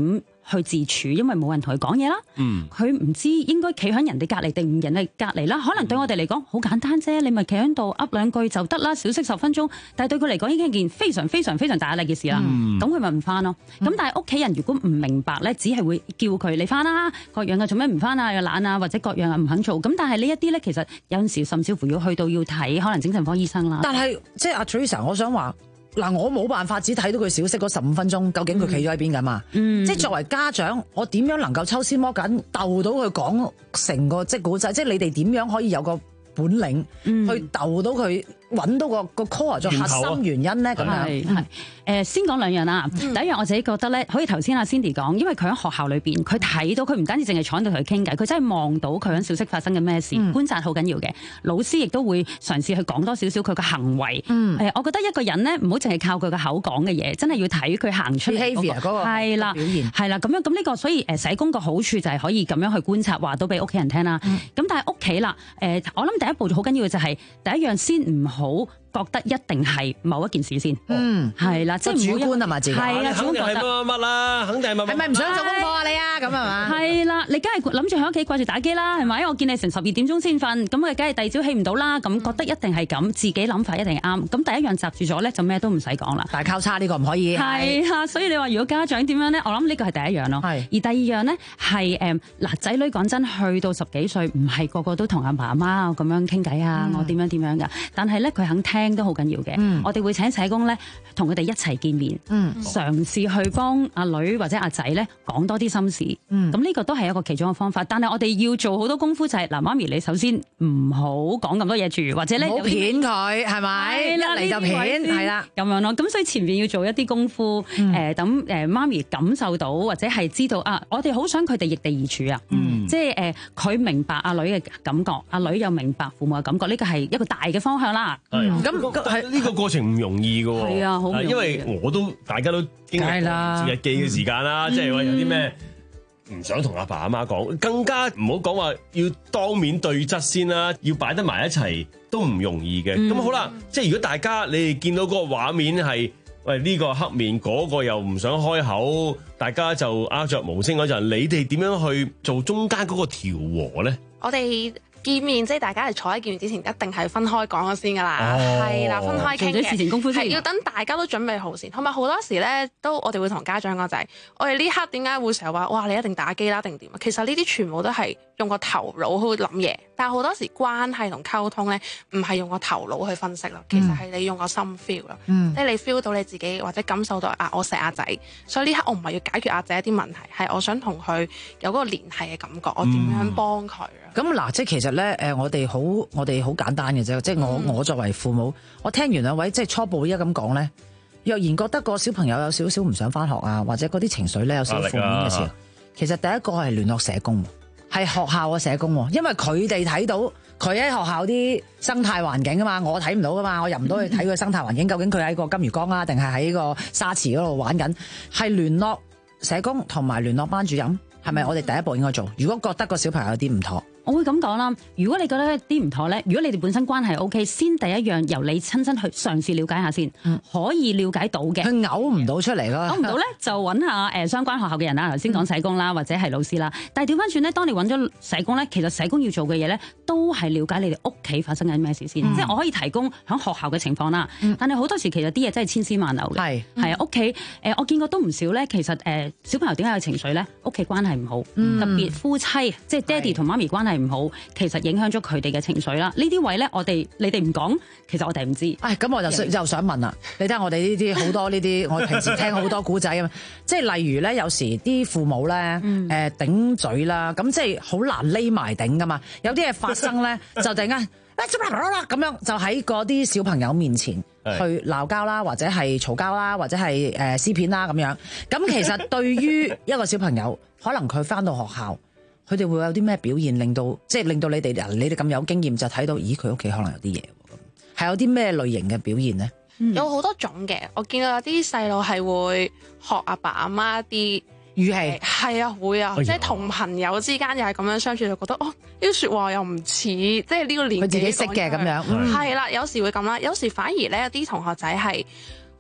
去自處，因為冇人同佢講嘢啦。佢唔、嗯、知應該企喺人哋隔離定唔人哋隔離啦。可能對我哋嚟講好簡單啫，你咪企喺度噏兩句就得啦，小息十分鐘。但係對佢嚟講已經係件非常非常非常大壓力嘅事啦。咁佢咪唔翻咯。咁、嗯、但係屋企人如果唔明白咧，只係會叫佢你翻啦，各樣嘅做咩唔翻啊，又懶啊，或者各樣啊唔肯做。咁但係呢一啲咧，其實有陣時甚至乎要去到要睇可能精神科醫生啦。 但係即係阿 Teresa，我想話。嗱，我冇辦法只睇到佢小息嗰十五分鐘，究竟佢企咗喺邊㗎嘛？嗯、即係作為家長，我點樣能夠抽絲剝繭鬥到佢講成個即係古仔？即係你哋點樣可以有個本領去鬥到佢揾到個個 core 咗核心原因咧？咁樣係係誒，先講兩樣啦。第一樣我自己覺得咧，好似頭先阿 Cindy 講，因為佢喺學校裏邊，佢睇到佢唔單止淨係坐喺度同佢傾偈，佢真係望到佢喺小息發生緊咩事，嗯、觀察好緊要嘅。老師亦都會嘗試去講多少少佢嘅行為。誒、嗯呃，我覺得一個人咧，唔好淨係靠佢嘅口講嘅嘢，真係要睇佢行出嚟嗰、那個係啦，表現係啦。咁樣咁呢、這個，所以誒社工個好處就係可以咁樣去觀察，話到俾屋企人聽啦。咁、嗯、但係屋企啦，誒、呃，我諗第一步好緊要嘅就係第一樣先唔好覺得一定係某一件事先，嗯，係啦，即係主觀係嘛，自己係啊，主觀覺得乜乜乜啦，肯定係乜乜，係咪唔想做功課啊你啊咁係嘛？係啦，你梗係諗住喺屋企掛住打機啦，係咪？我見你成十二點鐘先瞓，咁啊，梗係第二朝起唔到啦，咁覺得一定係咁，自己諗法一定係啱。咁第一樣閘住咗咧，就咩都唔使講啦。但係交叉呢個唔可以。係啊，所以你話如果家長點樣咧，我諗呢個係第一樣咯。係。而第二樣咧係誒嗱，仔女講真，去到十幾歲，唔係個個都同阿爸阿媽咁樣傾偈啊，我點樣點樣㗎？但係咧佢肯聽。都好緊要嘅，嗯、我哋會請社工咧，同佢哋一齊見面，嗯、嘗試去幫阿女或者阿仔咧講多啲心事。咁呢、嗯、個都係一個其中嘅方法。但係我哋要做好多功夫、就是，就係嗱，媽咪你首先唔好講咁多嘢住，或者咧唔好騙佢，係咪？一嚟就騙，係啦，咁樣咯。咁所以前面要做一啲功夫，誒等誒媽咪感受到或者係知道啊，我哋好想佢哋易地而處啊，嗯、即係誒佢明白阿女嘅感覺，阿女又明白父母嘅感覺，呢個係一個大嘅方向啦。咁係呢個過程唔容易㗎喎，係啊，好唔容易，因為我都大家都經歷過日記嘅時間啦，即係話有啲咩唔想同阿爸阿媽講，更加唔好講話要當面對質先啦，要擺得埋一齊都唔容易嘅。咁、嗯、好啦，即係如果大家你哋見到嗰個畫面係喂呢個黑面，嗰個又唔想開口，大家就鴉雀無聲嗰陣，你哋點樣去做中間嗰個調和咧？ 我哋見面即係大家係坐喺見面之前，一定係分開講咗先噶啦，係啦、哦，分開傾嘅。做咗事前功夫先，係要等大家都準備好先。同埋好多時咧，都我哋會同家長講就係、是，我哋呢刻點解會成日話，哇，你一定打機啦，定點啊？其實呢啲全部都係用個頭腦去諗嘢，但係好多時關係同溝通咧，唔係用個頭腦去分析咯，其實係你用個心 feel 咯，嗯、即係你 feel 到你自己或者感受到啊，我錫阿仔，所以呢刻我唔係要解決阿仔一啲問題，係我想同佢有嗰個聯繫嘅感覺，我點樣幫佢啊？咁嗱、嗯，即係其實咧，誒，我哋好，我哋好簡單嘅啫，即係我、嗯、我作為父母，我聽完兩位即係初步一咁講咧，若然覺得個小朋友有少少唔想翻學啊，或者嗰啲情緒咧有少少負面嘅時候，啊、其實第一個係聯絡社工，係學校嘅社工，因為佢哋睇到佢喺學校啲生態環境啊嘛，我睇唔到噶嘛，我入唔到去睇佢生態環境，究竟佢喺個金魚缸啊，定係喺個沙池嗰度玩緊，係聯絡社工同埋聯絡班主任，係咪我哋第一步應該做？如果覺得個小朋友有啲唔妥。我會咁講啦，如果你覺得啲唔妥咧，如果你哋本身關係 O K， 先第一樣由你親身去嘗試了解下先，嗯、可以了解到嘅。佢嘔唔到出嚟咯，嘔唔到咧就揾下誒相關學校嘅人啦，頭先講社工啦，或者係老師啦。但係調翻轉咧，當你揾咗社工咧，其實社工要做嘅嘢咧，都係了解你哋屋企發生緊咩事先。嗯、即係我可以提供喺學校嘅情況啦，嗯、但係好多時其實啲嘢真係千絲萬縷嘅。係係啊，屋企誒我見過都唔少咧。其實誒、呃、小朋友點解有情緒咧？屋企關係唔好，嗯、特別夫妻即係爹哋同媽咪關係唔好，其實影響咗佢哋嘅情緒啦。呢啲位咧，我哋你哋唔講，其實我哋唔知。唉，咁我就又想問啦，你睇下我哋呢啲好多呢啲，我平時聽好多古仔啊，即係例如咧，有時啲父母咧，誒、嗯呃、頂嘴啦，咁即係好難匿埋頂噶嘛。有啲嘢發生咧，就突然間咁樣就喺嗰啲小朋友面前去鬧交啦，或者係嘈交啦，或者係誒撕片啦咁樣。咁其實對於一個小朋友，可能佢返到學校。佢哋會有啲咩表現，令到即係令到你哋你哋咁有經驗就睇到，咦佢屋企可能有啲嘢，係有啲咩類型嘅表現咧？嗯、有好多種嘅，我見到有啲細路係會學阿爸阿媽啲語氣，係啊會啊，哎、呀即係同朋友之間又係咁樣相處，就覺得哦呢啲説話又唔似，即係呢個年紀佢自己識嘅咁樣，係啦、嗯，有時會咁啦，有時反而咧有啲同學仔係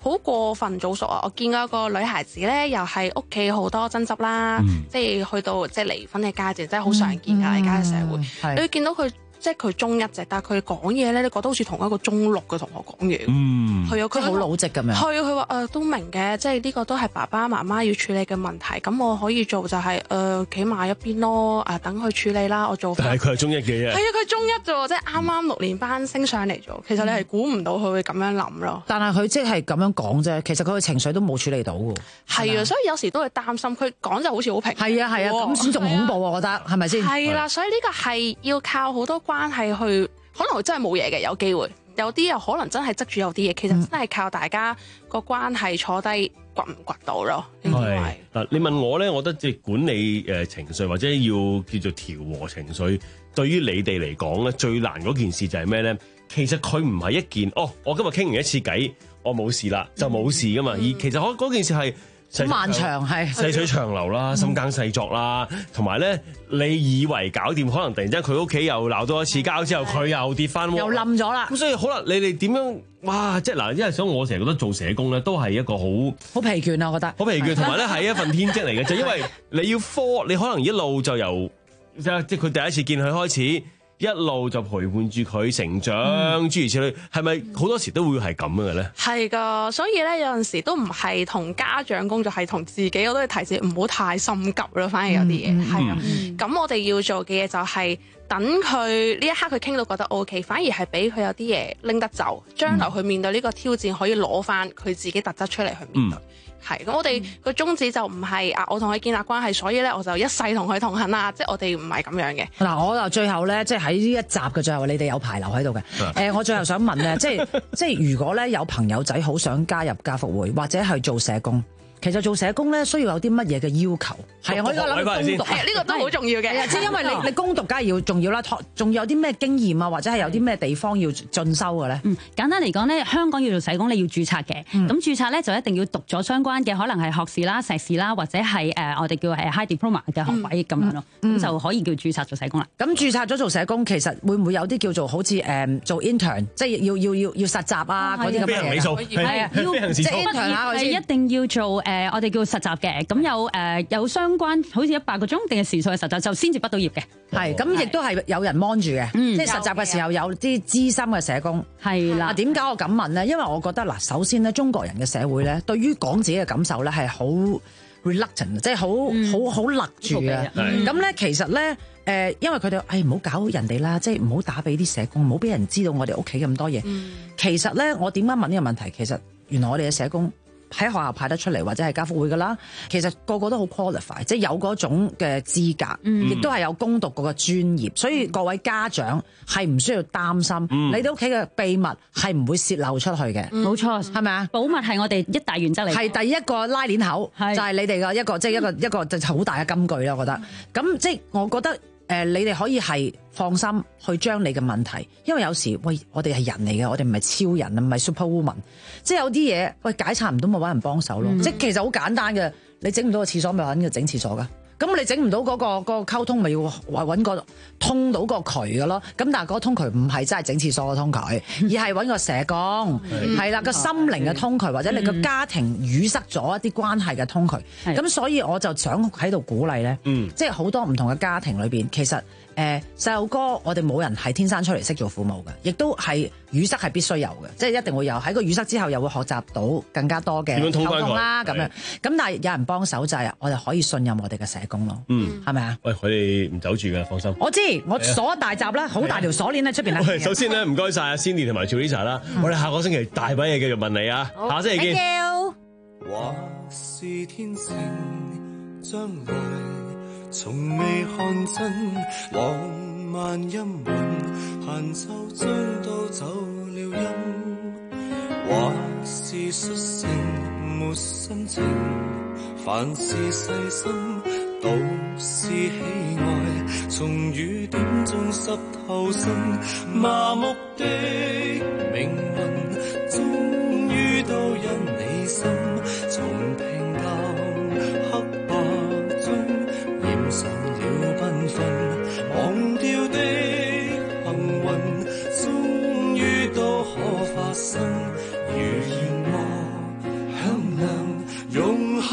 好過分早熟啊！我見過一個女孩子咧，又係屋企好多爭執啦， 嗯、 即係去到即係離婚嘅階段，真係好常見㗎。而家嘅社會， 嗯、 你會見到佢。即係佢中一啫，但係佢講嘢咧，你覺得好似同一個中六嘅同學講嘢。 嗯， 係啊，佢好老直咁樣。 係啊，佢話誒都明嘅，即係呢個都係爸爸媽媽要處理嘅問題。咁我可以做就係誒企埋一邊咯，誒等佢處理啦。我做。 但係佢係中一嘅啫。係啊，佢中一啫，即係啱啱六年班升上嚟咗。其實你係估唔到佢會咁樣諗咯。 但係佢即係咁樣講啫，其實佢嘅情緒都冇處理到喎。 係啊，所以有時都會擔心。佢講就好似好平。 係啊係啊，咁先仲恐怖啊！我覺得係咪先？ 係啦，所以呢個係要靠好多關係去。可能真係冇嘢嘅，有機會有啲又可能真係執住有啲嘢，其實真係靠大家個關係坐低掘唔掘到咯。 係嗱，你問我咧，我覺得即係管理誒情緒或者要叫做調和情緒，對於你哋嚟講咧，最難嗰件事就係咩咧？其實佢唔係一件哦，我今日傾完一次偈，我冇事啦，就冇事噶嘛。嗯、而其實嗰嗰件事係。 好漫長係細水長流啦，深耕細作啦，同埋咧，你以為搞掂，可能突然之間佢屋企又鬧多一次交之後，佢又跌翻喎， 又冧咗啦。 咁所以可能你哋點樣？哇！即係嗱，因為想我成日覺得做社工咧，都係一個好好疲倦啊，我覺得好疲倦，同埋咧係一份天職嚟嘅，就因為你要科，你可能一路就由即係佢第一次見佢開始。一路就陪伴住佢成長，嗯、諸如此類，係咪好多時都會係咁嘅咧？ 係噶，所以咧有陣時都唔係同家長工作，係同自己，我都要提示唔好太心急咯。反而有啲嘢係啊，咁、嗯、我哋要做嘅嘢就係等佢呢一刻佢傾到覺得 O K， 反而係俾佢有啲嘢拎得走，將來去面對呢個挑戰可以攞翻佢自己特質出嚟去面對。係咁、嗯，我哋個宗旨就唔係啊，我同佢建立關係，所以咧我就一世同佢同行啦。即係我哋唔係咁樣嘅。嗱， 我就最後咧，即係喺呢一集嘅最後，你哋有排留喺度嘅。誒、呃，我最後想問咧，即係即係如果咧有朋友仔好想加入家福會，或者係做社工。其實做社工咧，需要有啲乜嘢嘅要求？係啊，我而家諗攻讀， 係呢個都好重要嘅。 係啊，即係因為你你攻讀梗係要重要啦，仲要有啲咩經驗啊，或者係有啲咩地方要進修嘅咧？ 嗯，簡單嚟講咧，香港要做社工，你要註冊嘅。咁、嗯、註冊咧就一定要讀咗相關嘅，可能係學士啦、碩士啦，或者係誒、呃、我哋叫係 High Diploma 嘅學位咁、嗯、樣咯。咁、嗯、就可以叫註冊做社工啦。咁、嗯、註冊咗做社工，其實會唔會有啲叫做好似誒、嗯、做 intern，即係要要要要實習啊嗰啲咁嘅嘢？ 係啊，要即係 intern 啊，係一定要做誒、呃，我哋叫實習嘅。咁有誒、呃、有相關好似一百個鐘定係時數嘅實習，就先至畢到業嘅。係咁，亦都係有人 mon 住嘅，即係實習嘅時候有啲資深嘅社工。係啦，點解我咁問咧？因為我覺得嗱，首先咧，中國人嘅社會咧，對於講自己嘅感受咧，係好 reluctant，即係好好好勒住嘅。咁咧，其實咧，誒，因為佢哋誒唔好搞人哋啦，即係唔好打俾啲社工，唔好俾人知道我哋屋企咁多嘢。其實咧，我點解問呢個問題？其實原來我哋嘅社工喺學校派得出嚟，或者係家福會噶啦，其實個個都好 qualify， 即係有嗰種嘅資格，亦都係有攻讀嗰個專業，所以各位家長係唔需要擔心，嗯、你哋屋企嘅秘密係唔會泄漏出去嘅。冇錯、嗯，係咪啊？保密係我哋一大原則嚟，係第一個拉鏈口，就係、是、你哋嘅一個即係、就是、一個一個就好大嘅金句啦。我覺得，咁即係我覺得。誒、呃，你哋可以係放心去將你嘅問題，因為有時喂，我哋係人嚟嘅，我哋唔係超人啊，唔係 superwoman，即係有啲嘢喂解拆唔到，咪揾人幫手咯。嗯、即係其實好簡單嘅，你整唔到個廁所，咪揾個整廁所噶。咁你整唔到嗰個嗰個溝通，咪要揾個通到個渠嘅咯。咁但係嗰個通渠唔係真係整廁所嘅通渠，而係揾個社工，係啦個心靈嘅通渠，或者你個家庭淤塞咗一啲關係嘅通渠。咁所以我就想喺度鼓勵咧，即係好多唔同嘅家庭裏邊，其實誒細路哥，我哋冇人係天生出嚟識做父母嘅，亦都係淤塞係必須有嘅，即係一定會有。喺個淤塞之後，又會學習到更加多嘅溝通啦，咁樣。咁但係有人幫手就係我哋可以信任我哋嘅社工咯，嗯，係咪啊？喂，佢哋唔走住㗎，放心。我知，我鎖一大閘啦，好大條鎖鏈喺出邊啦。 首先咧，唔該晒阿 Cindy 同埋 Teresa 啦，我哋下個星期大把嘢繼續問你啊，下星期見。 或是天性，將來從未看真，浪漫陰魂，閒奏將都走了音。或是率性沒心情，凡事細心都是喜愛，從雨點中濕透身，麻木的命運終於都因你心，從平淡黑白中染上了繽紛，忘掉的幸運終於都可發生，如願望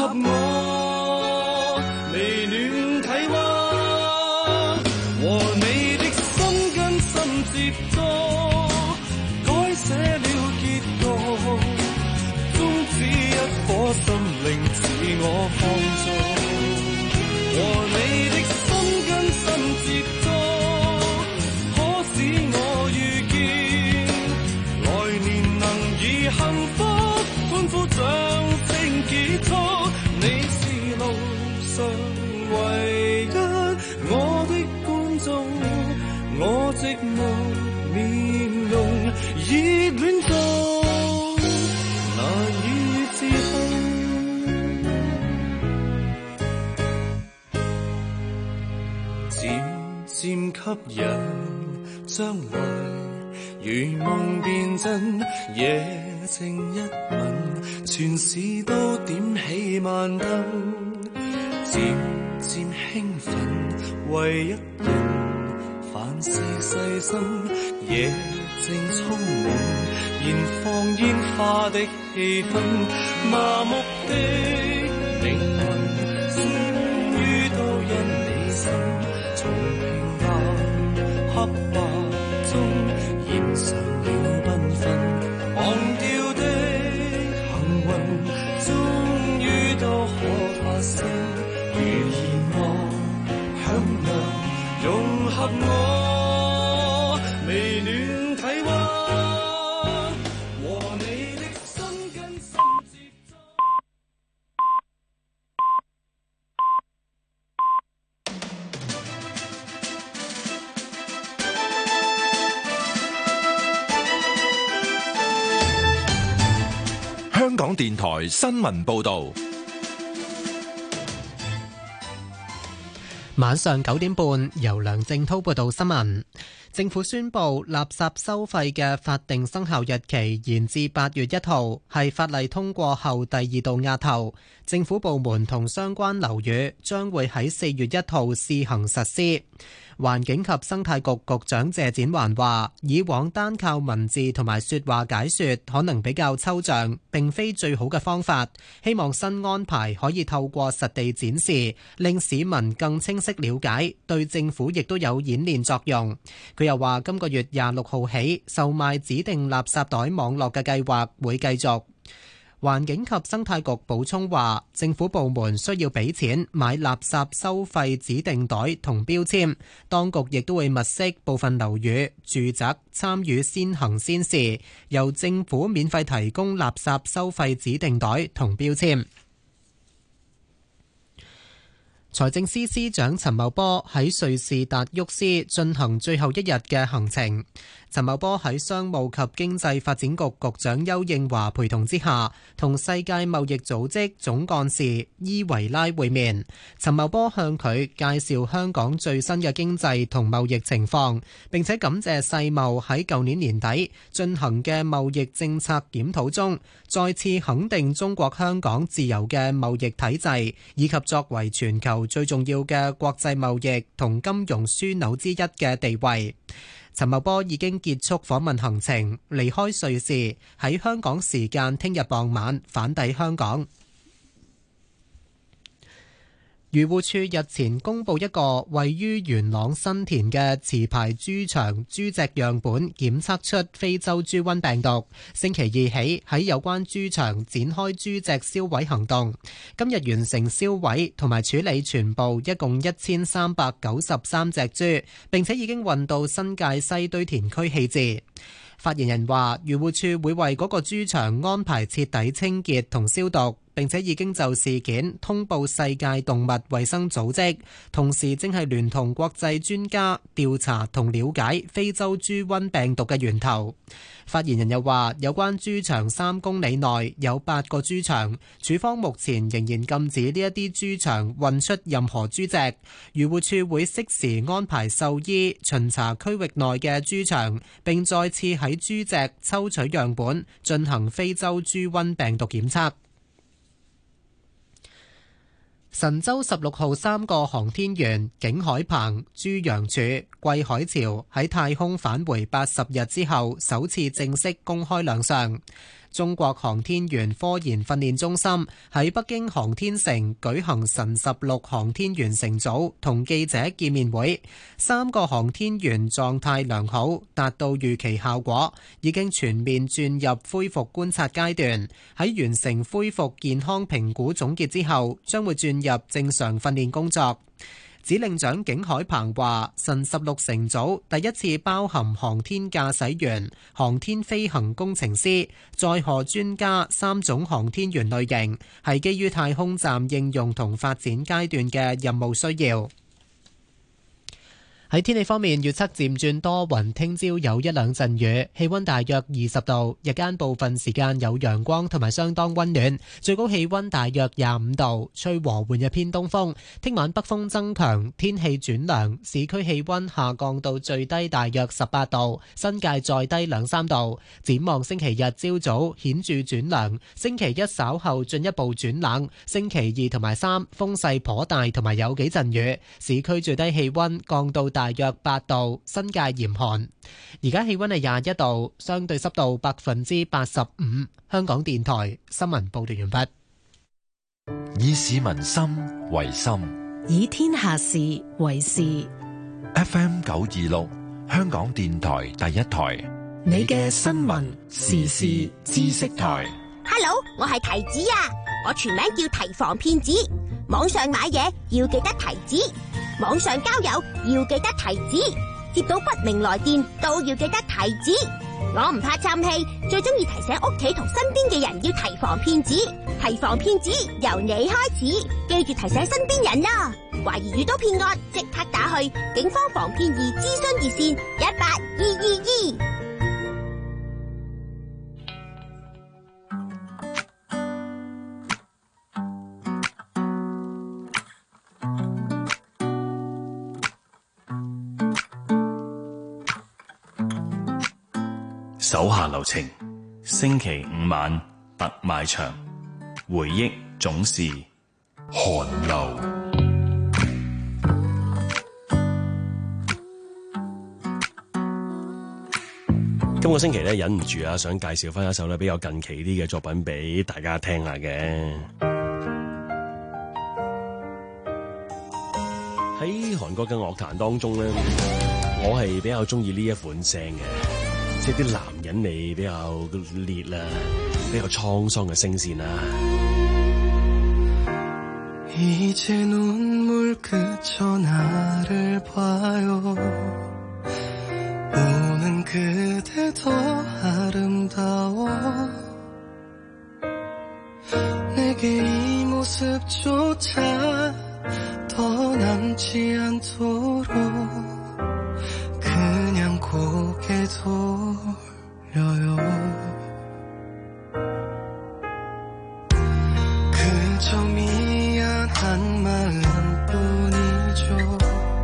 合我微暖體溫，和你的心跟心接觸，改寫了結局，終止一顆心靈自我放縱，和你的心跟心接觸，可使我遇見來年能以幸福歡呼掌聲結束。你是路上唯一我的觀眾，我寂寞面容熱戀中難以自控，漸漸吸引，將來如夢變真，夜靜一吻，全市都點起晚燈，漸漸興奮，為一人凡事細心，夜靜充滿燃放煙花的氣氛，麻木的靈魂終於都因你心，從平淡黑白中染上了繽紛，忘掉的幸運終於都可發生，如燃樂響亮融合我微暖體溫，和你的心跟心接觸。 香港電台新聞報導。 晚上九點半，由梁正滔報道新聞。政府宣布垃圾收費嘅法定生效日期延至八月一號，係法例通過後第二度押後。政府部門同相關樓宇將會喺四月一號試行實施。環境及生態局局長謝展寰話，以往單靠文字同埋說話解說可能比較抽象，並非最好嘅方法。希望新安排可以透過實地展示，令市民更清晰了解，對政府亦都有演練作用。佢又話，今個月廿六號起，售賣指定垃圾袋網絡嘅計劃會繼續。環境及生態局補充話，政府部門需要俾錢買垃圾收費指定袋同標籤，當局亦都會物色部分樓宇、住宅參與先行先試，由政府免費提供垃圾收費指定袋同標籤。財政司司長陳茂波喺瑞士達沃斯進行最後一日嘅行程。陳茂波喺商務及經濟發展局局長邱應華陪同之下，同世界貿易組織總幹事伊維拉會面。陳茂波向佢介紹香港最新嘅經濟同貿易情況，並且感謝世貿喺舊年年底進行嘅貿易政策檢討中，再次肯定中國香港自由嘅貿易體制，以及作為全球最重要嘅國際貿易同金融樞紐之一嘅地位。陳茂波已經結束訪問行程，離開瑞士，喺香港時間聽日傍晚返抵香港。漁護署日前公布一個位於元朗新田嘅持牌豬場豬隻樣本檢測出非洲豬瘟病毒，星期二起喺有關豬場展開豬隻銷毀行動，今日完成銷毀同埋處理全部一共一千三百九十三隻豬，並且已經運到新界西堆填區棄置。發言人話，漁護署會為嗰個豬場安排徹底清潔同消毒，並且已經就事件通報世界動物衛生組織，同時正係聯同國際專家調查同了解非洲豬瘟病毒嘅源頭。發言人又話，有關豬場三公里內有八個豬場，署方目前仍然禁止呢一啲豬場運出任何豬隻。漁護署會適時安排獸醫巡查區域內嘅豬場，並再次喺豬隻抽取樣本進行非洲豬瘟病毒檢測。神舟十六號三個航天員景海鵬、朱楊柱、桂海潮喺太空返回八十日之後，首次正式公開亮相。 中國航天員科研訓練中心喺北京航天城舉行神十六航天員乘組同記者見面會，三個航天員狀態良好，達到預期效果，已經全面轉入恢復觀察階段。喺完成恢復健康評估總結之後，將會轉入正常訓練工作。指令長景海鵬話：神十六乘組第一次包含航天駕駛員、航天飛行工程師、載荷專家三種航天員類型，係基於太空站應用同發展階段嘅任務需要。喺天氣方面，預測漸轉多雲，聽朝有一兩陣雨，氣溫大約二十度，日間部分時間有陽光同埋相當溫暖，最高氣溫大約廿五度，吹和緩嘅偏東風。聽晚北風增強，天氣轉涼，市區氣溫下降到最低大約十八度，新界再低兩三度。展望星期日朝早顯著轉涼，星期一稍後進一步轉冷，星期二同埋三風勢頗大，同埋有幾陣雨。市區最低氣溫降到大約八度，新界嚴寒。而家氣溫係廿一度，相對濕度百分之八十五。香港電台新聞報道完畢。 以市民心為心， 以天下事為事。 F M 九二六，香港電台第一台， 你嘅新聞時事知識台。 Hello， 我係提子啊，我全名叫提防騙子。網上買嘢要記得提子，網上交友要記得提子，接到不明來電都要記得提子。我唔怕氹氣，最中意提醒屋企同身邊嘅人要提防騙子。提防騙子由你開始，記住提醒身邊人啦。懷疑遇到騙案，即刻打去警方防騙易諮詢熱線一八二二二。 手下留情，星期五晚特賣場，回憶總是寒流。 今個星期咧，忍唔住啊，想介紹翻一首咧比較近期啲嘅作品俾大家聽下嘅。喺韓國嘅樂壇當中咧，我係比較中意呢一款聲嘅。即係啲男人味比較烈啦，比較滄桑嘅聲線啦。 이제 눈물 그쳐 나를 봐요 우는 그대 더 아름다워 내게 이 모습조차 더 남지 않도록 그냥 고개 돌려요 그저 미안한 마음뿐이죠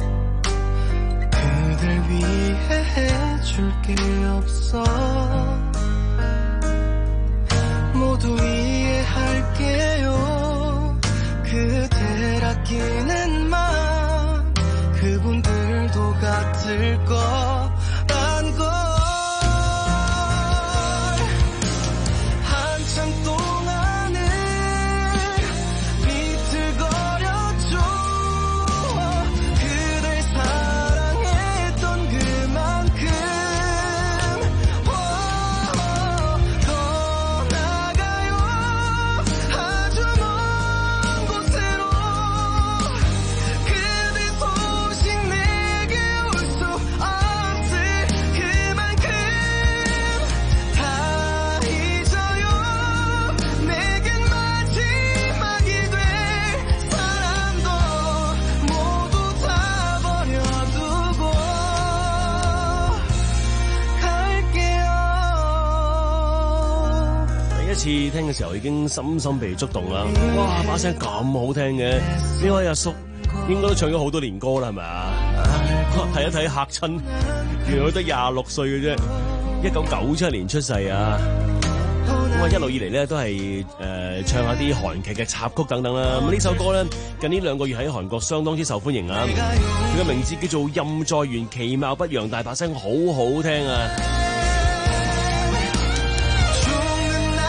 그댈 위해 해줄 게 없어 모두 이해할게요 그댈 아끼는 마음 그분들도 같을 거란 걸 한참 동안은 비틀거렸죠 그댈 사랑했던 그만큼 더 나가요 아주 먼 곳으로 그대 소식 내게 올 수 없을 그만큼 다 잊어요 내겐 마지막이 될 사람도 모두 다 버려두고 갈게요 第一次聽嘅時候已經深深被觸動啦！哇，把聲咁好聽嘅，呢位阿叔應該都唱咗好多年歌啦，係咪啊？睇一睇嚇親，原來佢得廿六歲嘅啫，一九九七年出世啊！咁啊一路以嚟咧都係誒、呃、唱下啲韓劇嘅插曲等等啦。咁呢首歌咧近呢兩個月喺韓國相當之受歡迎啊！佢嘅名字叫做《任在元》，其貌不揚，但係把聲好好聽啊！ 죽는 날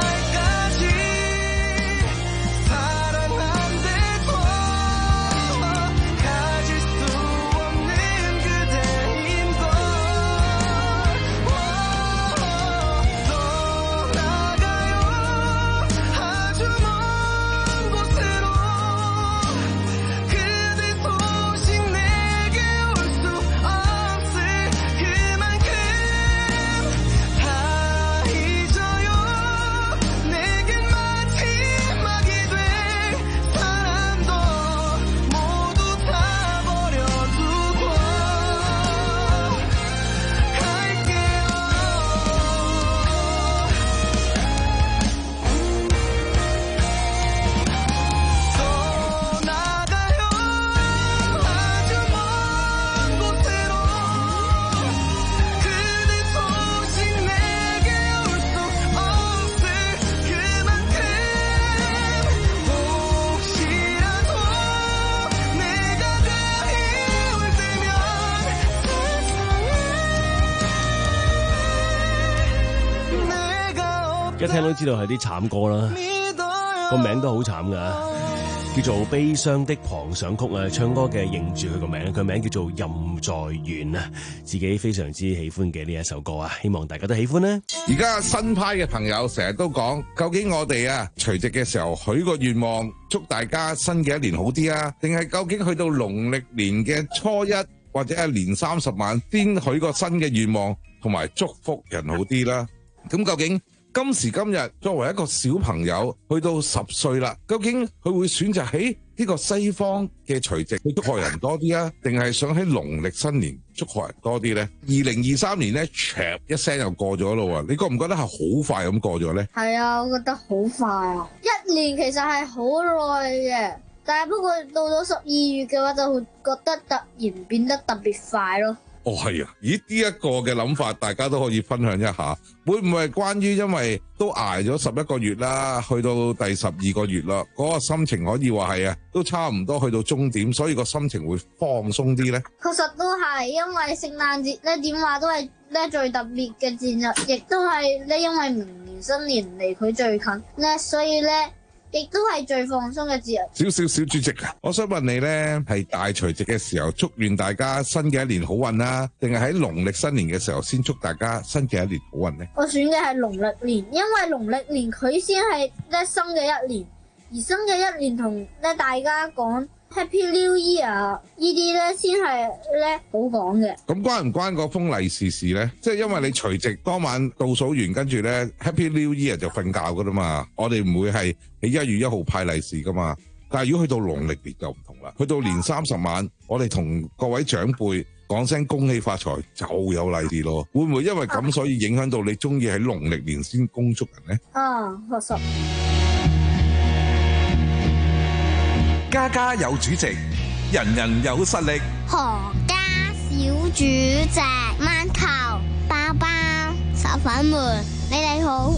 聽都知道係啲慘歌啦，個名都好慘噶，叫做《悲傷的狂想曲》啊！唱歌嘅認住佢個名，佢名叫做任在元啊，自己非常之喜歡嘅呢一首歌啊，希望大家都喜歡呢。 而家新派嘅朋友成日都講，究竟我哋啊除夕嘅時候許個願望，祝大家新嘅一年好啲啊，定係究竟去到農曆年嘅初一或者係年三十晚先許個新嘅願望，同埋祝福人好啲啦？咁究竟今時今日作為一個小朋友去到十歲啦，究竟佢會選擇喺呢個西方嘅除夕去祝賀人多啲啊，定係想喺農曆新年祝賀人多啲呢？二零二三年呢，唰一聲又過咗咯喎，你覺唔覺得係好快咁過咗呢？ 係啊，我覺得好快啊！一年其實係好耐嘅，但係不過到咗十二月嘅話，就會覺得突然變得特別快咯。 哦，係啊！咦，呢一個嘅諗法，大家都可以分享一下。會唔會係關於因為都挨咗十一個月啦，去到第十二個月啦，嗰個心情可以話係啊，都差唔多去到終點，所以個心情會放鬆啲呢？ 確實都係，因為聖誕節咧點話都係咧最特別嘅節日，亦都係咧因為明年新年離佢最近咧，所以咧。亦都係最放鬆嘅節日。 少少小主席啊，我想問你呢，係大除夕嘅時候祝願大家新嘅一年好運啦，定係喺農曆新年嘅時候先祝大家新嘅一年好運呢？ 我選嘅係農曆年，因為農曆年佢先係咧新嘅一年，而新嘅一年同咧大家講 Happy New Year 呢啲咧先係咧好講嘅。咁關唔關個封利是事呢？即係因為你除夕當晚倒數完，跟住咧 Happy New Year 就瞓覺噶啦嘛，我哋唔會係喺一月一號派利是噶嘛。但係如果去到農曆年就唔同啦，去到年三十晚，我哋同各位長輩講聲恭喜發財就有利是咯。會唔會因為咁所以影響到你中意喺農曆年先恭祝人呢？ 啊，確實。 家家有主席，人人有實力。 何家小主席，饅頭、包包、手粉們，你哋好。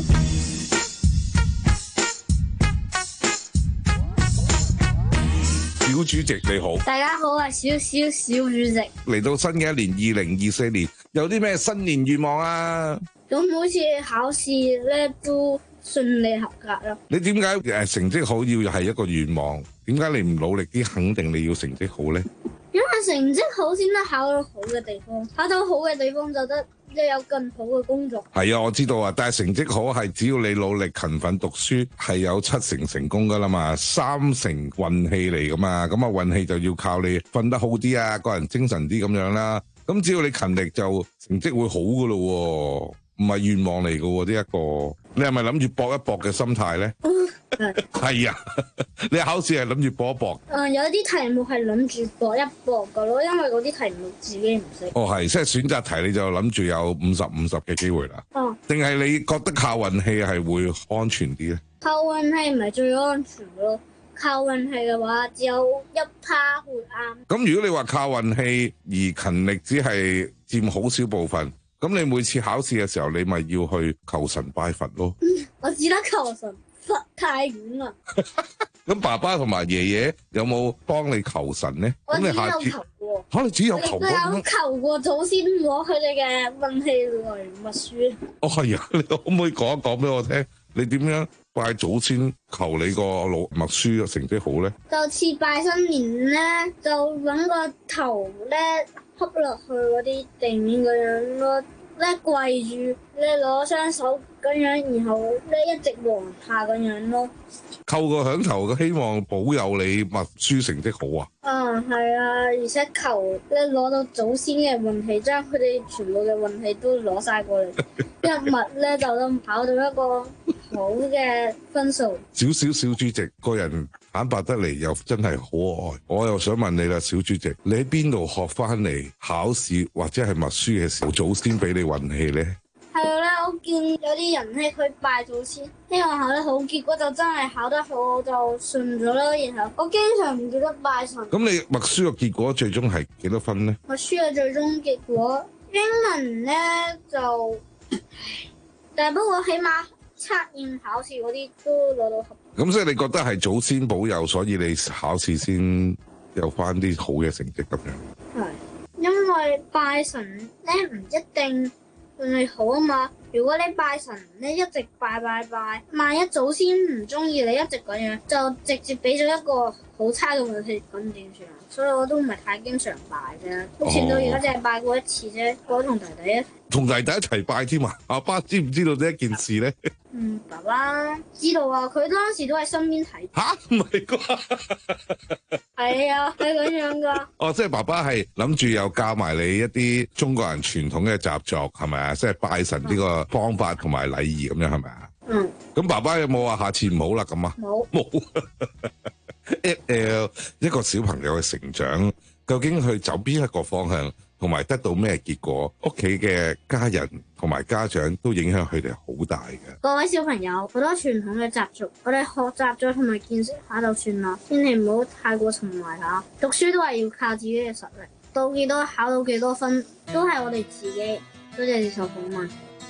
小主席你好， 大家好，我係小小小主席。 嚟到新嘅一年二零二四年，有啲咩新年願望啊？ 咁好似考試咧都順利合格啦。 你點解誒成績好要係一個願望？點解你唔努力啲，肯定你要成績好呢？ 因為成績好先得考到好嘅地方，考到好嘅地方就得即有更好嘅工作。係啊，我知道啊，但係成績好係只要你努力勤奮讀書，係有七成成功噶啦嘛，三成運氣嚟噶嘛。咁啊運氣就要靠你瞓得好啲啊，個人精神啲咁樣啦。咁只要你勤力就成績會好噶咯，唔係願望嚟噶呢一個。你係咪諗住搏一搏嘅心態咧？係啊，你考試係諗住搏一搏。 誒，有啲題目係諗住搏一搏噶咯，因為嗰啲題目自己唔識。 哦，係，即係選擇題你就諗住有五十五十嘅機會啦。哦。定係你覺得靠運氣係會安全啲咧？ 靠運氣唔係最安全咯，靠運氣嘅話只有一趴會啱。 咁如果你話靠運氣而勤力只係佔好少部分，咁你每次考試嘅時候，你咪要去求神拜佛咯。 嗯，我只得求神，佛太遠啦。 咁爸爸同埋爺爺有冇幫你求神呢？ 我只有下次求過。 嚇、啊，你只有求過？ 我有求過祖先攞佢哋嘅運氣嚟默書。 哦，係啊，你可唔可以講一講俾我聽？你點樣拜祖先求你個老默書嘅成績好咧？ 就似拜新年咧，就揾個頭咧恰落去嗰啲地面嗰樣咯，咧跪住咧攞雙手咁樣，然後咧一直往下咁樣咯。 叩個響頭，希望保佑你默書成績好啊！ 啊，係啊，而且求咧攞到祖先嘅運氣，將佢哋全部嘅運氣都攞晒過嚟，一默咧就都考到一個好嘅分數。 小小小主席個人坦白得嚟又真係可愛，我又想問你啦，小主席，你喺邊度學翻嚟考試或者係默書嘅時候，祖先俾你運氣咧？ 係啦，我見有啲人咧，佢拜祖先，希望考得好，結果就真係考得好，我就順咗啦。然後我經常唔記得拜神。咁你默書嘅結果最終係幾多分呢？ 默書嘅最終結果，英文咧就，但係不過起碼測驗考試嗰啲都攞到合。咁所以你覺得係祖先保佑，所以你考試先有翻啲好嘅成績咁樣？ 係，因為拜神咧唔一定運氣好啊嘛， 如果你拜神咧一直拜拜拜，萬一祖先唔中意你一直咁樣，就直接俾咗一個好差嘅運氣，咁點算啊？所以我都唔係太經常拜啫，目前到而家淨係拜過一次啫。我同弟弟一同弟弟一齊拜添啊！阿爸知唔知道呢一件事咧？ 嗯，爸爸知道啊，佢當時都喺身邊睇。 吓，唔係啩？ 係啊，係咁樣噶。 哦，即係爸爸係諗住又教埋你一啲中國人傳統嘅習俗，係咪啊？即係拜神呢個方法同埋禮儀咁樣，係咪啊？ 嗯。 咁爸爸有冇話下次唔好啦咁啊？ 冇。 冇。誒，一個小朋友嘅成長，究竟去走邊一個方向，同埋得到咩結果？屋企嘅家人同埋家長都影響佢哋好大嘅。 各位小朋友，好多傳統嘅習俗，我哋學習咗同埋見識下就算啦，千祈唔好太過沉迷下。讀書都係要靠自己嘅實力，到幾多考到幾多分，都係我哋自己。多謝接受訪問。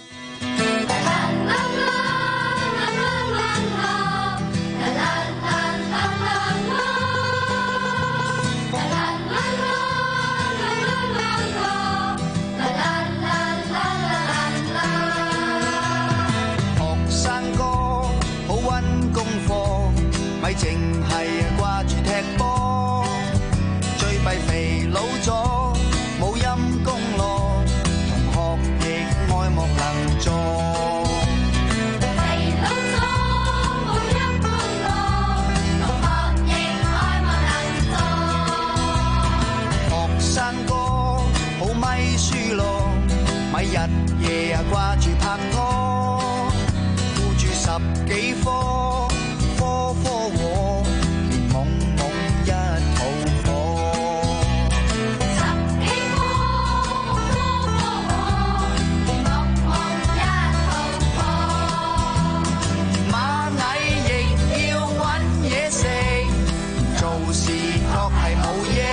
咪淨係掛住踢波，最弊肥佬咗，冇陰功咯，同學亦愛莫能助。肥佬咗，冇陰功咯，同學亦愛莫能助。學生哥好咪輸咯，咪日夜啊掛住拍拖，顧住十幾科。科科和，連懵懵一肚火。十幾科，科科和，連懵懵一肚火。螞蟻亦要搵嘢食，做事確係冇益。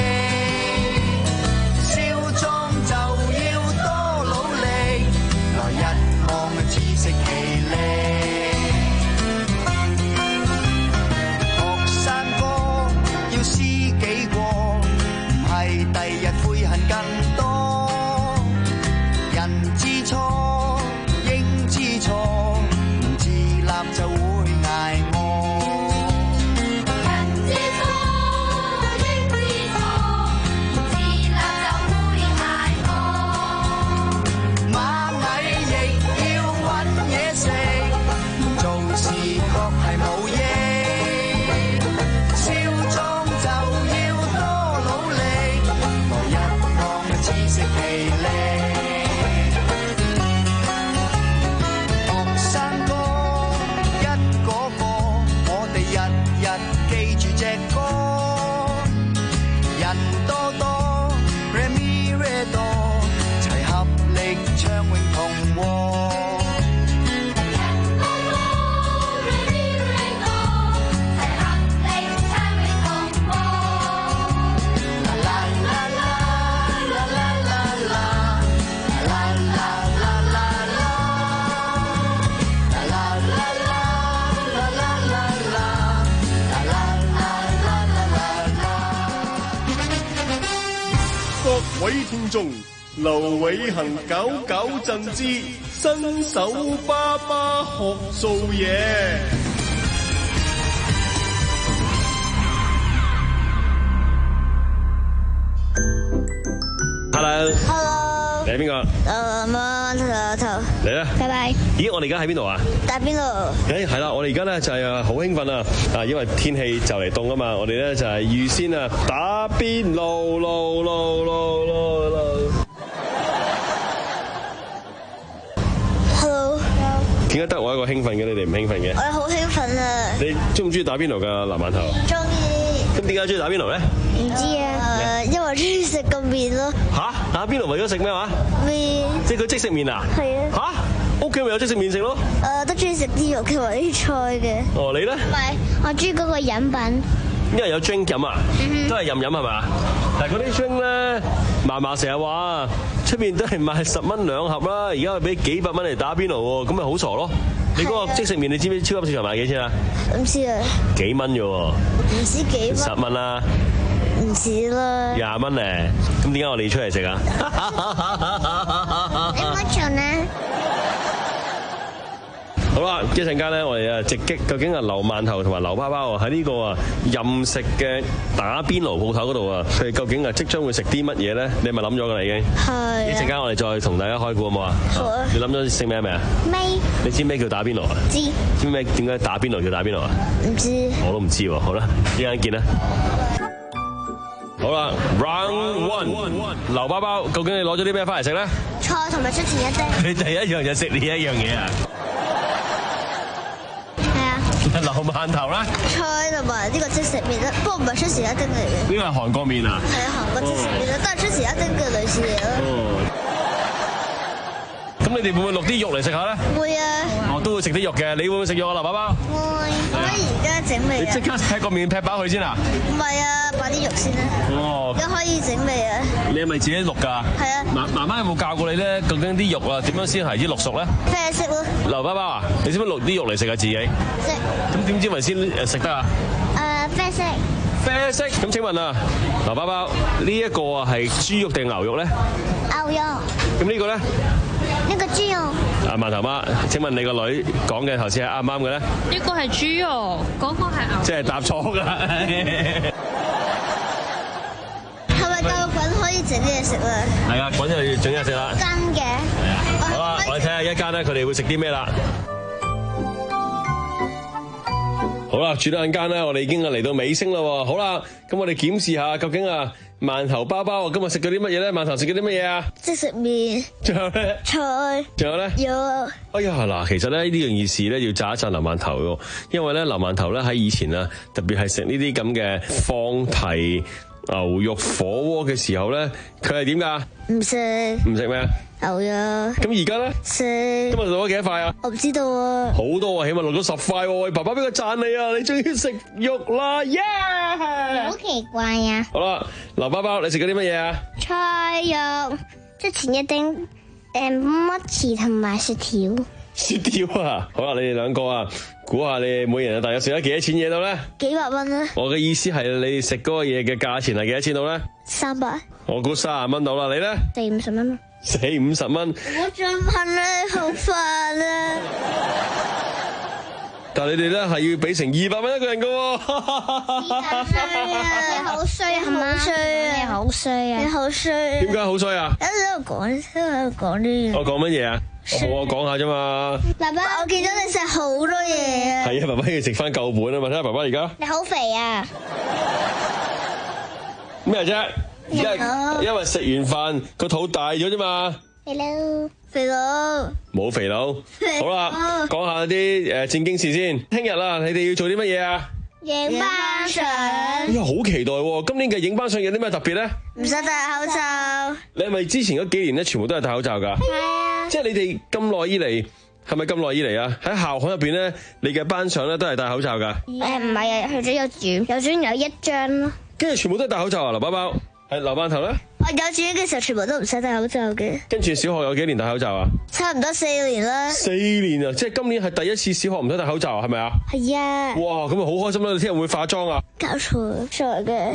少壯就要多努力，來日望自食其力。第日悔恨更多，人知錯應知錯，唔自立就會捱餓。人知錯應知錯，唔自立就會捱餓。螞蟻亦要搵嘢食，做事確係冇益。少壯就要多努力。自食其力，學生哥一個個，我哋日日記住隻歌，人多多 Remy Redo， 齊合力唱永同和。 各位聽眾，劉偉恒搞搞震之新手爸爸學做嘢。 Hello。 Hello。 你係邊個？ 誒，媽頭頭。 嚟啦。 拜拜。 咦，我哋而家喺邊度啊？ 打邊爐。 誒，係啦，我哋而家咧就係好興奮啊！啊，因為天氣就嚟凍啊嘛，我哋咧就係預先啊打邊爐，爐爐爐爐爐。 Hello。 點解得我一個興奮嘅，你哋唔興奮嘅？ 我係好興奮啊！ 你中唔中意打邊爐㗎，藍饅頭？ 中意。 咁點解中意打邊爐咧？ 唔知啊，因為我中意食個麵咯。 吓？打邊爐為咗食咩話？ 麵。即係佢即食麵啊？ 係啊。 吓？屋企咪有即食麵食咯？ 誒，都中意食啲肉同埋啲菜嘅。 哦，你咧？ 唔係，我中意嗰個飲品。 因為有 drink 飲啊，都係任飲係嘛？但係嗰啲 drink 咧，嫲嫲成日話出邊都係賣十蚊兩盒啦，而家俾幾百蚊嚟打邊爐喎，咁咪好傻咯？你嗰個即食麵，你知唔知超級市場賣幾錢啊？ 唔知啊。幾蚊啫喎？ 唔知幾蚊。 十蚊啦。 唔止啦。 廿蚊咧，咁點解我哋要出嚟食啊？ 你乜做呢？ 好啦，一陣間咧，我哋啊直擊究竟啊劉饅頭同埋劉包包啊喺呢個啊任食嘅打邊爐鋪頭嗰度啊，佢哋究竟啊即將會食啲乜嘢咧？你係咪諗咗㗎啦已經？係。一陣間我哋再同大家開估好冇啊？好啊。你諗咗食咩未啊？未。你知咩叫打邊爐啊？知。知咩點解打邊爐叫打邊爐啊？唔知。我都唔知喎。好啦，一陣間見啦。好啦 ，round one， 劉包包，究竟你攞咗啲咩翻嚟食咧？ 菜同埋出前一丁。 你第一樣就食呢一樣嘢啊？ 係啊。 劉饅頭啦。 菜同埋呢個即食麵啦，不過唔係出前一丁嚟嘅。 呢個係韓國麵啊？ 係啊，韓國即食麵啦，都係出前一丁嘅類似嘢咯。 咁你哋會唔會落啲肉嚟食下咧？會啊。我都會食啲肉嘅，你會唔會食肉啊，劉包包？ 會。可唔可以而家整未啊？ 你即刻劈個麵劈飽佢先啊？ 唔係啊，擺啲肉先啦。哦。而家可以整未啊？ 你係咪自己淥㗎？係啊。媽媽媽有冇教過你咧？究竟啲肉啊點樣先係啲淥熟咧？ 啡色咯。 劉包包啊，你識唔識淥啲肉嚟食啊自己？識。咁點知咪先誒食得啊？ 誒啡色。 啡色。咁請問啊，劉包包呢一個啊係豬肉定牛肉咧？ 牛肉。 咁呢個咧？ 呢個豬肉。 阿饅頭媽，請問你個女講嘅頭先係啱唔啱嘅咧？ 呢個係豬肉，嗰個係牛。 即係答錯㗎。 係咪夠滾可以整嘢食啦？ 係啊，滾就要整嘢食啦。 真嘅。 係啊。好啦，我哋睇下一間咧，佢哋會食啲咩啦。好啦，轉眼間咧，我哋已經嚟到尾聲啦喎。好啦，咁我哋檢視下究竟啊饅頭包包今日食咗啲乜嘢咧？饅頭食咗啲乜嘢啊？ 即食麵。仲有咧？菜。 仲有咧？ 肉。 哎呀嗱，其實咧呢樣意思咧要讚一讚劉饅頭喎，因為咧劉饅頭咧喺以前啊，特別係食呢啲咁嘅放題牛肉火鍋嘅時候咧，佢係點㗎？唔食。唔食咩啊？牛肉。咁而家咧？食。今日落咗幾多塊啊？我唔知道啊。好多啊，起碼落咗十塊喎。喂，爸爸俾個讚你啊！你終於食肉啦，耶！ 好奇怪啊！ 好啦，劉包包，你食咗啲乜嘢啊？ 菜肉，即前一丁，誒乜翅同埋雪條。 雪條啊！好啦，你哋兩個啊，估下你哋每人啊大約食咗幾多錢嘢到咧？ 幾百蚊啊！ 我嘅意思係你哋食嗰個嘢嘅價錢係幾多錢到咧？ 三百。 我估三十蚊到啦，你咧？ 四五十蚊。 四五十蚊。 我仲恨你好煩啊！ 但係你哋咧係要俾成二百蚊一個人噶喎。 你好衰啊！好衰啊！你好衰啊！你好衰。 點解好衰啊？ 喺度講，喺度講啲嘢。 我講乜嘢啊？我冇我講下啫嘛。 爸爸，我見到你食好多嘢啊！ 係啊，爸爸要食翻夠本啊嘛！睇下爸爸而家。 你好肥啊！ 咩啫？因為因為食完飯個肚大咗啫嘛。 肥佬，肥佬。冇肥佬。好啦，講下啲誒正經事先。聽日啦，你哋要做啲乜嘢啊？ 影班相。 哎呀，好期待喎！今年嘅影班相有啲咩特別咧？ 唔使戴口罩。 你係咪之前嗰幾年咧，全部都係戴口罩㗎？係啊。即係你哋咁耐以嚟，係咪咁耐以嚟啊？喺校刊入邊咧，你嘅班相咧都係戴口罩㗎？ 誒唔係啊，去咗幼稚園，幼稚園有一張咯。 跟住全部都係戴口罩啊！劉包包，係劉饅頭咧？ 我幼稚園嘅時候全部都唔使戴口罩嘅。 跟住小學有幾年戴口罩啊？ 差唔多四年啦。四年啊！即係今年係第一次小學唔使戴口罩，係咪啊？ 係啊。 哇！咁啊好開心啦！你聽日會化妝啊？ 搞錯錯嘅。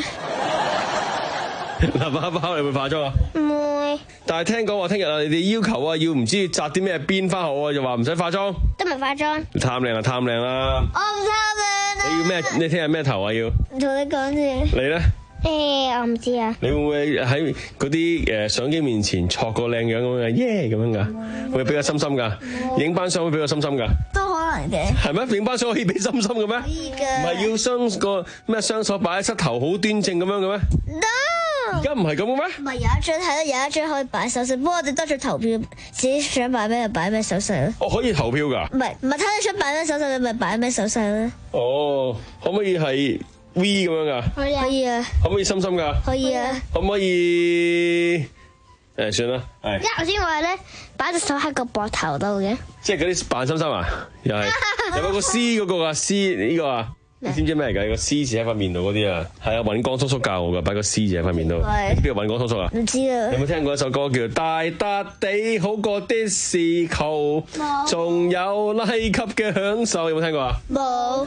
劉包包，你會化妝啊？ 唔會。但係聽講話聽日啊，你哋要求啊，要唔知紮啲咩辮翻好啊，就話唔使化妝。 都唔化妝。 貪靚啊，貪靚啦！ 我唔貪靚啊！ 你要咩？你聽日咩頭啊？要？ 唔同你講住。 你咧？ 誒，我唔知啊。 你會唔會喺嗰啲誒相機面前挫個靚樣咁樣耶咁樣噶？會比較心心㗎？影班相會比較心心㗎？都可能嘅。係咩？影班相可以俾心心嘅咩？可以㗎。唔係要雙個咩雙手擺喺膝頭好端正咁樣嘅咩 ？No。而家唔係咁嘅咩？ 唔係有一張係咯，有一張可以擺手勢，不過我哋多咗投票，自己想擺咩就擺咩手勢咯。 哦，可以投票㗎？唔係唔係睇你想擺咩手勢，你咪擺咩手勢咧？ 哦，可唔可以係 V 咁樣㗎？ 可以啊。可以啊。 可唔可以心心㗎？ 可以啊。 可唔可以？誒，算啦，係。 因為頭先我哋咧擺隻手喺個膊頭度嘅。即係嗰啲扮心心啊？又係有個 C 嗰個啊 ，C 呢個啊。你知唔知咩嚟㗎？個 C 字喺塊面度嗰啲啊，係啊，尹光叔叔教我㗎，擺個 C 字喺塊面度。係邊個尹光叔叔啊？ 唔知啊。 有冇聽過一首歌叫《大笪地好過的士球》，仲有拉級嘅享受？有冇聽過啊？冇。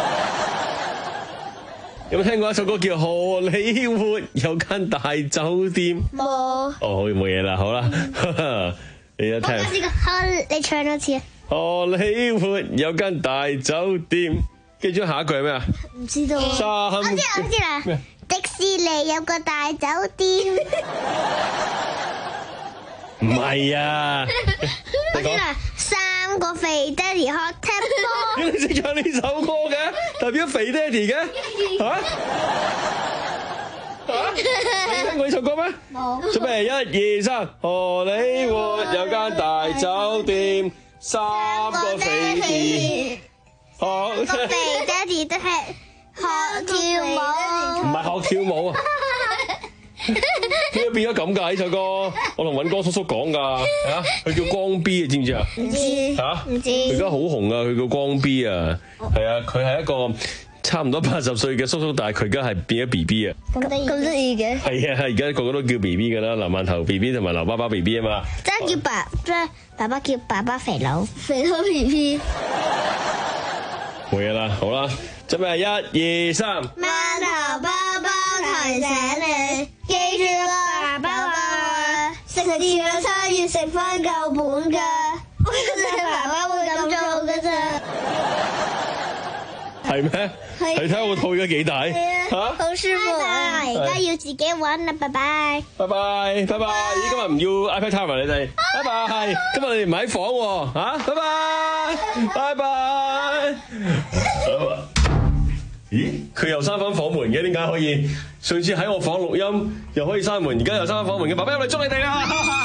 有冇聽過一首歌叫《荷里活有間大酒店》？冇。哦，冇嘢啦，好啦，你一聽。 我知個，你唱多次啊！ 荷里活有間大酒店，記住下一句係咩啊？ 唔知道。我知啦，我知啦。 咩？ 迪士尼有個大酒店。 唔係啊！ 我知啦，三個肥爹哋學踢波。 點解你識唱呢首歌嘅？代表肥爹哋嘅？嚇？嚇？你聽過呢首歌咩？冇。準備一二三，荷里活有間大酒店，三個肥爹學。 個肥爹哋都係學跳舞。 唔係學跳舞啊！點解變咗咁㗎？呢首歌我同尹光叔叔講㗎，嚇佢叫光 B 啊，知唔知啊？ 唔知嚇， 唔知。 佢而家好紅啊！佢叫光 B 啊，係啊，佢係一個差唔多八十歲嘅叔叔，但係佢而家係變咗 B B 啊！ 咁得意咁得意嘅。 係啊，而家個個都叫 B B 㗎啦，劉饅頭 B B 同埋劉爸爸 B B 啊嘛。 即係叫爸，即係爸爸叫爸爸肥佬，肥佬 B B。 冇嘢啦，好啦，準備一二三。 饅頭包包提醒你，記住啦，爸爸食住兩餐要食翻夠本㗎，我相信爸爸會咁做㗎咋。 係咩？你睇下我肚而家幾大嚇？ 好舒服啊！而家要自己揾啦，拜拜。 拜拜拜拜！咦，今日唔要 iPad time 啊你哋？拜拜！今日你哋唔喺房喎嚇？拜拜拜拜！咦？佢又閂翻房門嘅，點解可以？上次喺我房錄音又可以閂門，而家又閂翻房門嘅，爸爸入嚟捉你哋啦！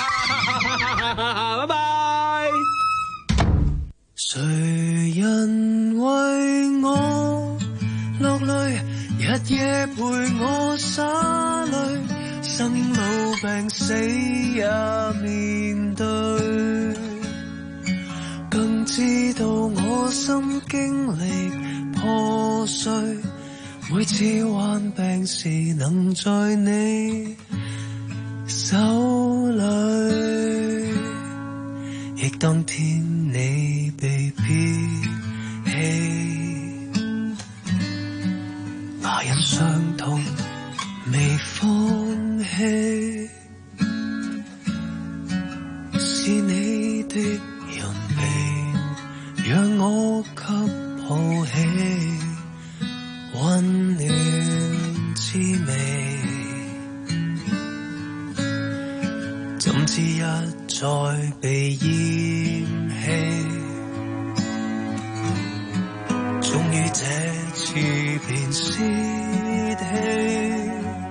拜拜！ 誰人為我落淚，日夜陪我灑淚，生老病死也面對，更知道我心經歷破碎，每次患病時能在你手裏，亦當天你被撇棄，那人傷痛未放棄，是你的人味讓我給抱起溫暖滋味，怎知一再被嫌棄，終於這次便泄氣，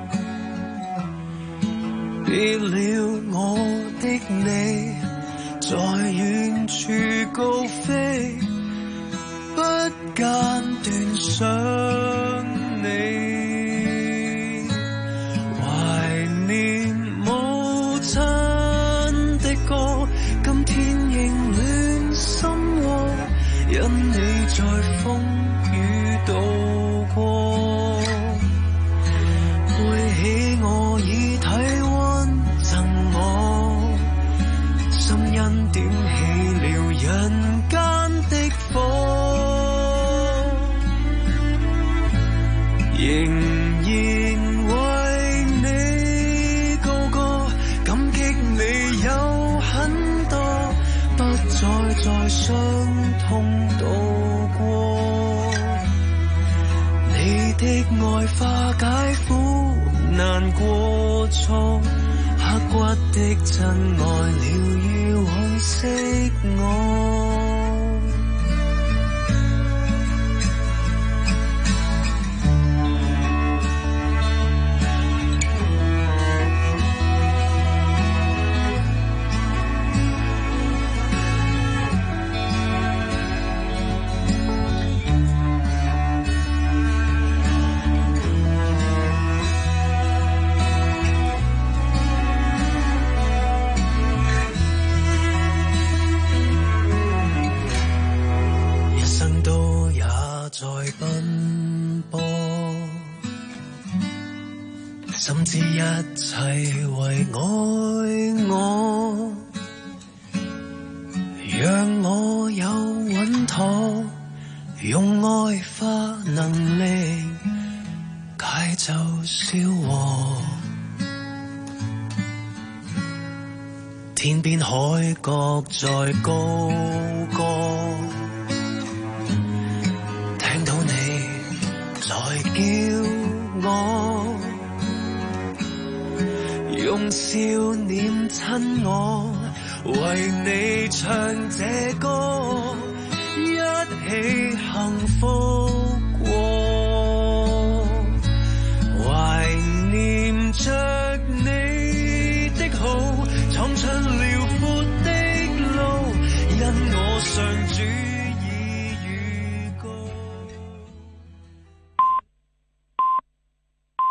別了我的你在遠處高飛，不間斷想你，懷念母親的歌，今天仍暖心窩，因你在風雨度過，背起我以體溫贈我，心因點起了人間的火，仍然為你高歌，感激你有很多，不再在傷痛度過，你的愛化解苦難過錯，刻骨的真愛療癒往昔我。甚至一切為愛我，讓我有穩妥，用愛化能力解咒消禍。 天邊海角在高歌，聽到你在叫我，用笑臉親我，為你唱這歌，一起幸福過。